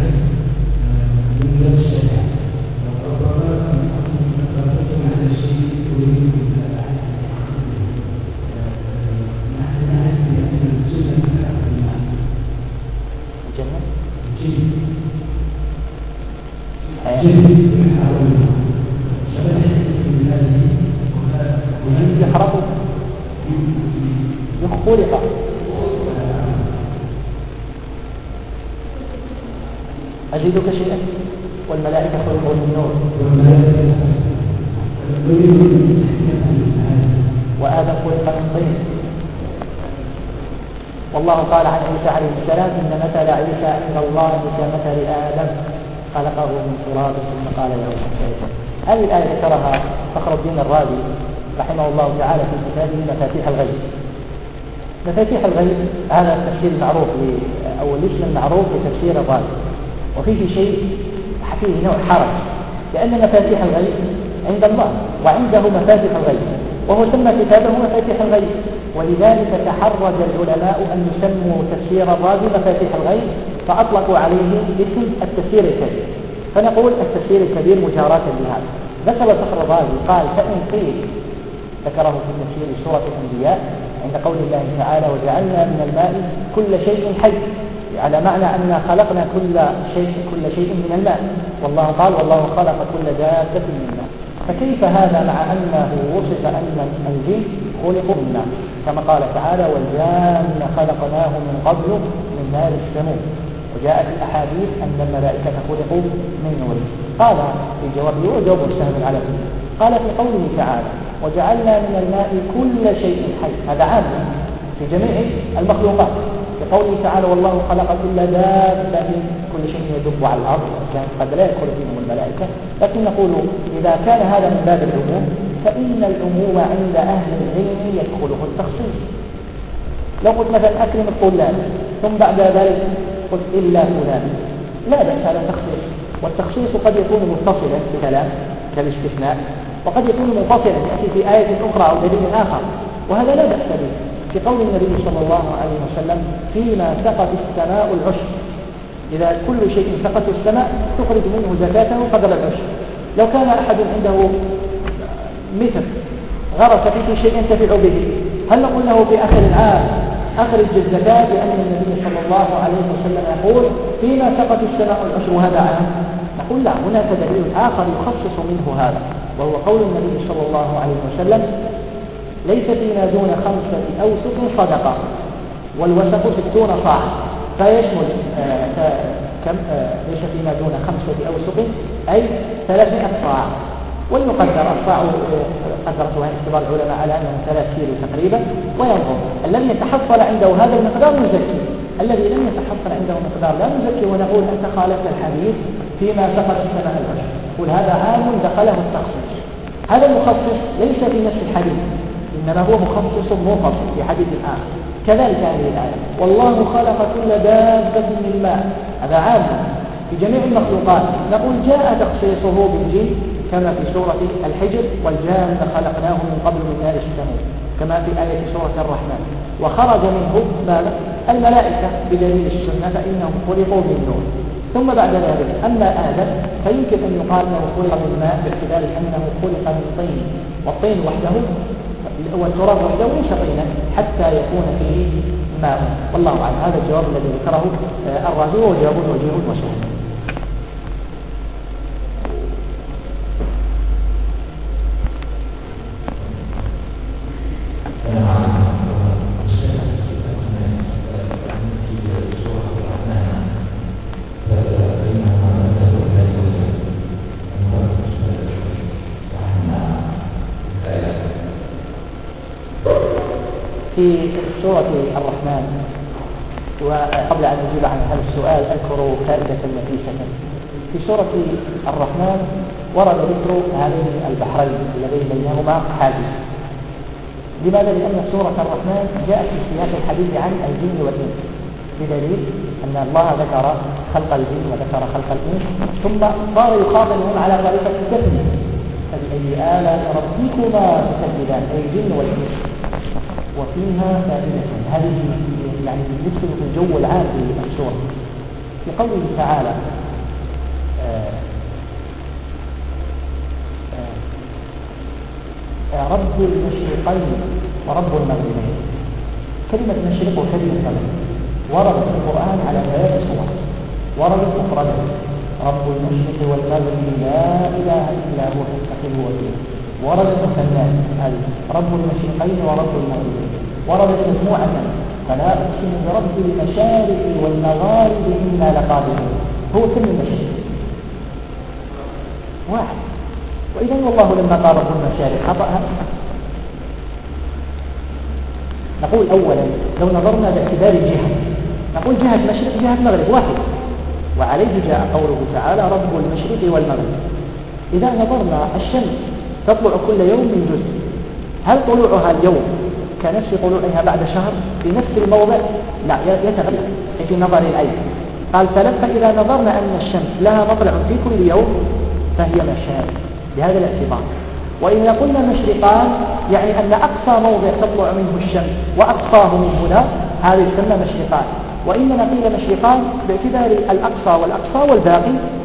S3: من نفس الشيء وربما تكون على شيء يريد نحن نعرف أن الجنة
S1: يحرقوا يخلق أزيدك شيئا والملائكة خلقوا من نور وآدم خلق من طين. والله قال عن عيسى عليه السلام إن مثل عيسى عند الله كمثل آدم خلقه من تراب ثم قال له كن. هذه الآية ذكرها فخر الدين الرازي رحمه الله تعالى في كتابه مفاتيح الغيب. مفاتيح الغيب هذا التفسير المعروف أو الاسم المعروف لتفسير الرازي، وفيه شيء فيه نوع حرج لأن مفاتيح الغيب عند الله وعنده مفاتيح الغيب وهو سمى كتابه مفاتيح الغيب، ولذلك تحرج العلماء أن يسموا تفسير الرازي مفاتيح الغيب فأطلقوا عليه اسم التفسير الكبير. فنقول التفسير الكبير مجاراة لهذا. ذكر فخر الرازي قال فإن قيل ذكره في تفسير سورة الأنبياء عند قول الله تعالى وجعلنا من الماء كل شيء حي، على معنى أن خلقنا كل شيء من الماء، والله قال والله خلق كل دابة من الماء. فكيف هذا مع أنه وصف أن الجن خلقوا من الماء كما قال تعالى والجان خلقناه من قبل من نار السموم، وجاءت الأحاديث أن الملائكة خلقوا من نور. قال في جوابه وجواب سهل على كل قال في قوله تعالى وجعلنا من الماء كل شيء حي، هذا عام في جميع المخلوقات. في قوله تعالى والله خلق كل دابة كل شيء يدب على الأرض، كان قد لا يدخل فيهم الملائكة، لكن نقول إذا كان هذا من باب العموم فإن العموم عند أهل العلم يدخله التخصيص. لو قلت مثلا أكرم الطلاب ثم بعد ذلك قلت إلا فلان، لا بأس هذا تخصيص، والتخصيص قد يكون متصلا بكلام كالاستثناء، وقد يكون منفصلا يأتي في آية أخرى أو دليل آخر، وهذا لا بأس به. في قول النبي صلى الله عليه وسلم فيما سقط السماء العشر، إذا كل شيء سقط السماء تخرج منه زكاته قدر العشر. لو كان أحد عنده مثل غرس فيه شيء ينتفع به، هل نقول له في آخر العام أخرج الزكاة لأن النبي صلى الله عليه وسلم يقول فيما سقط السماء العشر وهذا عام؟ نقول لا، هناك دليل آخر يخصص منه هذا، وهو قول النبي صلى الله عليه وسلم ليس فيما دون 5 أوسق صدقة، والوسق 60 صاع، فيشمل ليس فيما دون 5 أوسق أي 300 صاع، ويقدر الصاع قدرتها اختبار العلماء على أنه 3 كيلو تقريبا، وينظر الذي يتحصل عنده هذا المقدار نزكي، الذي لم يتحصل عنده مقدار لا نزكي، ونقول أنت خالفت الحديث فيما سقط السماء العشر، قل هذا عام دخله التخصيص. هذا المخصص ليس في نفس الحديث، إنما هو مخصص منفصل في حديث آخر. كذلك هذه الآية والله خلق كل دابة من الماء، هذا عام في جميع المخلوقات، نقول جاء تخصيصه بالجن كما في سورة الحجر والجان خلقناه من قبل من نار السموم، كما في آية سورة الرحمن، وخرج منه الملائكة بدليل السنة فإنهم خلقوا من نور. ثم بعد ذلك أما آدم فيمكن أن يقال أنه خلق من ماء باعتبار أنه خلق من طين، والطين وحده والتراب وحده ليس طينا حتى يكون فيه ماء، والله أعلم. هذا الجواب الذي ذكره الرازي وهو جواب وجيه وسهل. في سورة الرحمن، وقبل أن أجيب عن هذا السؤال أذكر فائدة نفيسة. في سورة الرحمن ورد ذكر هذين البحرين الذين بينهما حاجز. لماذا؟ لأن سورة الرحمن جاءت في سياق الحديث عن الجن والإنس، بدليل أن الله ذكر خلق الجن وذكر خلق الإنس، ثم صار يخاطبهم على طريقة التثنية، فبأي آلاء ربكما تكذبان، أي الجن والإنس. وفيها فائدة هذه يعني ندخل في الجو العام في السورة، في قوله تعالى رب المشرقين ورب المغربين. كلمة مشرق وكلمة مغرب وردت في القرآن على 3 صور، وردت مفردة رب المشرق والمغرب لا إله إلا هو فاتخذه وكيلا، وردت مثنات هذه رب المشرقين ورب المغربين، وردت مجموعة فلا أقسم برب المشارق والمغارب إنا لقادرون. هو كل المشرق واحد، وإذا والله لما قال رب المشارق خطأها. نقول أولا لو نظرنا باعتبار الجهة نقول جهة مشرق جهة مغرب واحد، وعليه جاء قوله تعالى رب المشرق والمغرب. إذا نظرنا الشمس تطلع كل يوم من جزء، هل طلوعها اليوم كنفس طلوعها بعد شهر في نفس الموضع؟ لا، يتغير في نظر العين. قال فإذا نظرنا أن الشمس لها مطلع في كل يوم فهي مشارق بهذا الاعتبار. وإذا قلنا مشرقان يعني أن أقصى موضع تطلع منه الشمس وأقصاه من هنا، هذا يسمى مشرقان. وإنما قيل مشرقان باعتبار الأقصى والأقصى والباقي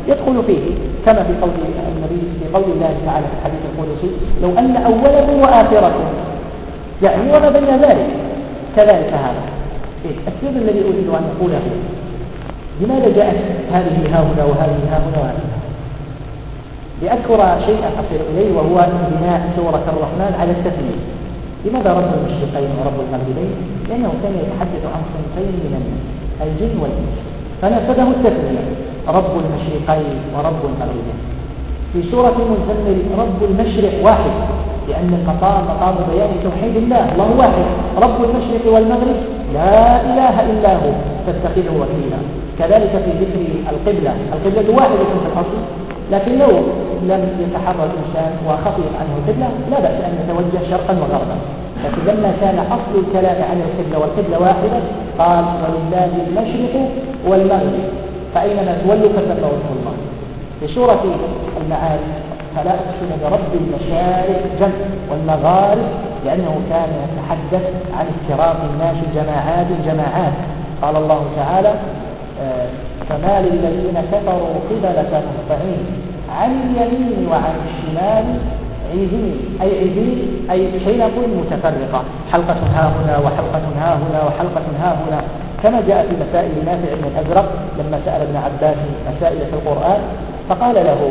S1: يدخل فيه كما في قول النبي في قول الله تعالى في الحديث القدسي لو أن أولكم وآخركم يعني وما بين ذلك كذلك هذا. السبب الذي أريد أن أقوله لماذا جاءت هذه هاهنا وهذه هاهنا وهذه؟ لأذكر شيئا أصل إليه وهو بناء سورة الرحمن على التثنية. لماذا رب المشرقين ورب المغربين؟ لأنه كان يتحدث عن صنفين من الناس الجن والإنس فنسبه التثنية رب المشرقين ورب المغربين. في سورة المزمل رب المشرق واحد لأن مقام بيان توحيد الله واحد. رب المشرق والمغرب لا إله إلا هو فاتخذه وكيلا. كذلك في ذكر القبلة واحدة في الأصل لكن لو لم يتحرى الإنسان وخفيت عنه القبلة لا بأس أن يتوجه شرقا وغربا. لكن لما كان أصل الكلام عن القبلة والقبلة واحدة قال ولله المشرق والمغرب فأينما تولوا فثم وجه الله. في سورة المعارج فلا أقسم برب المشارق جمع والمغارب لأنه كان يتحدث عن افتراق الناس جماعات. قال الله تعالى فما للذين كفروا قبلك مهطعين عن اليمين وعن الشمال عزين أي حلق متفرقة حلقة ها هنا وحلقة ها هنا وحلقة ها هنا كما جاء في مسائل نافع بن الأزرق لما سأل ابن عباس مسائل في القرآن فقال له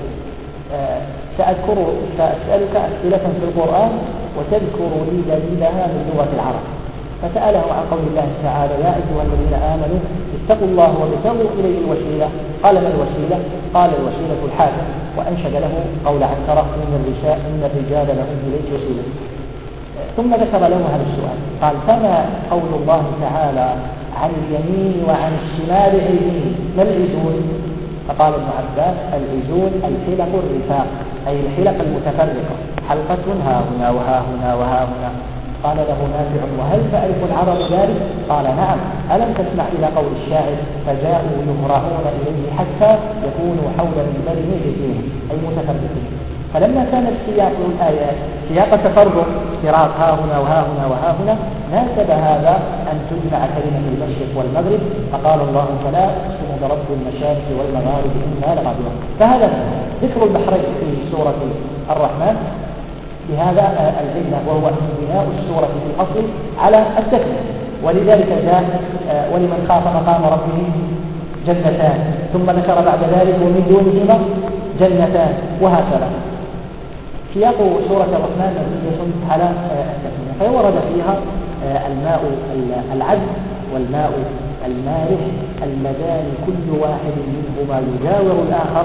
S1: سأسألك أسئلة في القرآن وتذكر لي دليلها من لغة العرب. فسأله عن قول الله تعالى يا أيها الذين آمنوا اتقوا الله وابتغوا إليه الوسيلة. قال ما الوسيلة؟ قال الوسيلة الحاكم وأنشد له قول عنترة إن الرجال لهم إليه وسيلة. ثم ذكر له هذا السؤال قال فما قول الله تعالى عن اليمين وعن الشمال عزين ما العزون؟ فقال ابن عباس العزون الحلق الرفاق أي الحلق المتفرقة حلقة ها هنا وها هنا وها هنا. قال له نافع وهل تعرف العرب ذلك؟ قال نعم ألم تسمع إلى قول الشاعر فجاءوا يهرعون إليه حتى يكونوا حول المنبر مهزين أي متفرقين. فلما كان سياق الآيات سياق تفرق افتراق ها هنا وها هنا وها هنا ناسب هذا أن تجمع كلمة المشرق والمغرب فقال الله فلا أقسم برب المشارق والمغارب إنا لقادرون. فهذا ذكر البحرين في سورة الرحمن بهذا العلة وهو بناء السورة في الأصل على التثنية. ولذلك جاء ولمن خاف مقام ربه جنتان ثم ذكر بعد ذلك ومن دونهما جنتان وهكذا. سياق سورة الرحمن مبنية على التثنية فورد فيها الماء العذب والماء المالح اللذان كل واحد منهما يجاور الآخر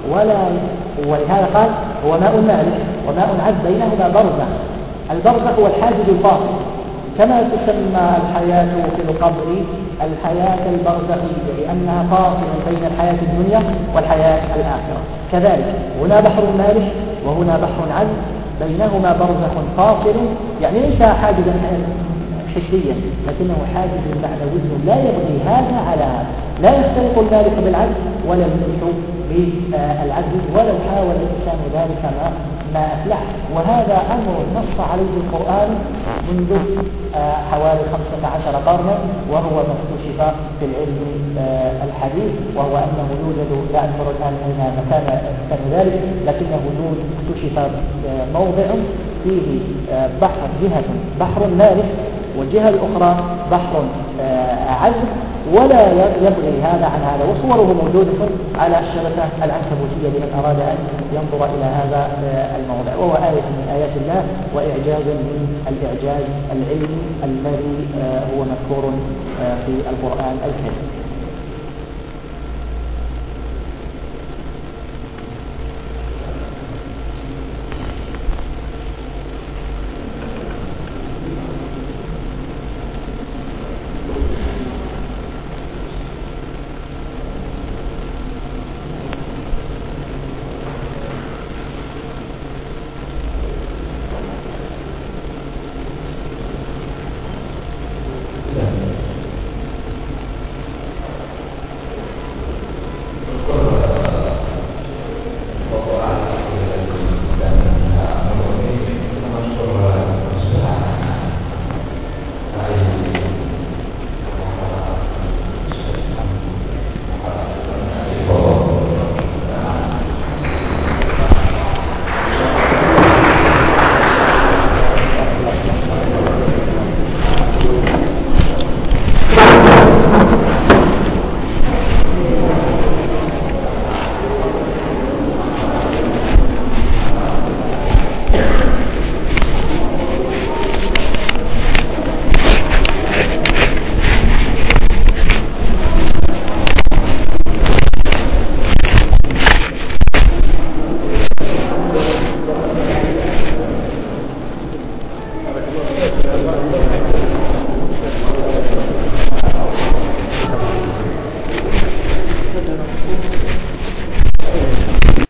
S1: ولهذا قال هو ماء مالح وماء عذب بينهما برزخ. البرزخ هو الحاجز الفاصل كما تسمى الحياة في القبر الحياة البرزخية لأنها فاصل بين الحياة الدنيا والحياة الآخرة. كذلك هنا بحر مالح وهنا بحر عذب بينهما برزخ فاصل يعني ليس حاجزا حسيا لكنه حاجز معنوي لا يبغي هذا على هذا لا يختلط المالح بالعذب ولا الملح بالعذب ولو حاول الإنسان ذلك ما أفلح. وهذا أمر نص عليه القرآن منذ حوالي 15 قرنا وهو ما اكتشف في العلم الحديث وهو أنه يوجد لا أذكر الآن أين مكان ذلك لكنه اكتشف موضع فيه جهة بحر مالح والجهة الأخرى بحر عذب ولا يبغي هذا عن هذا. وصوره موجودة على الشبكة العنكبوتية لمن أراد أن ينظر إلى هذا الموضع وهو آية من آيات الله وإعجاز من الإعجاز العلمي الذي هو مذكور في القرآن الكريم.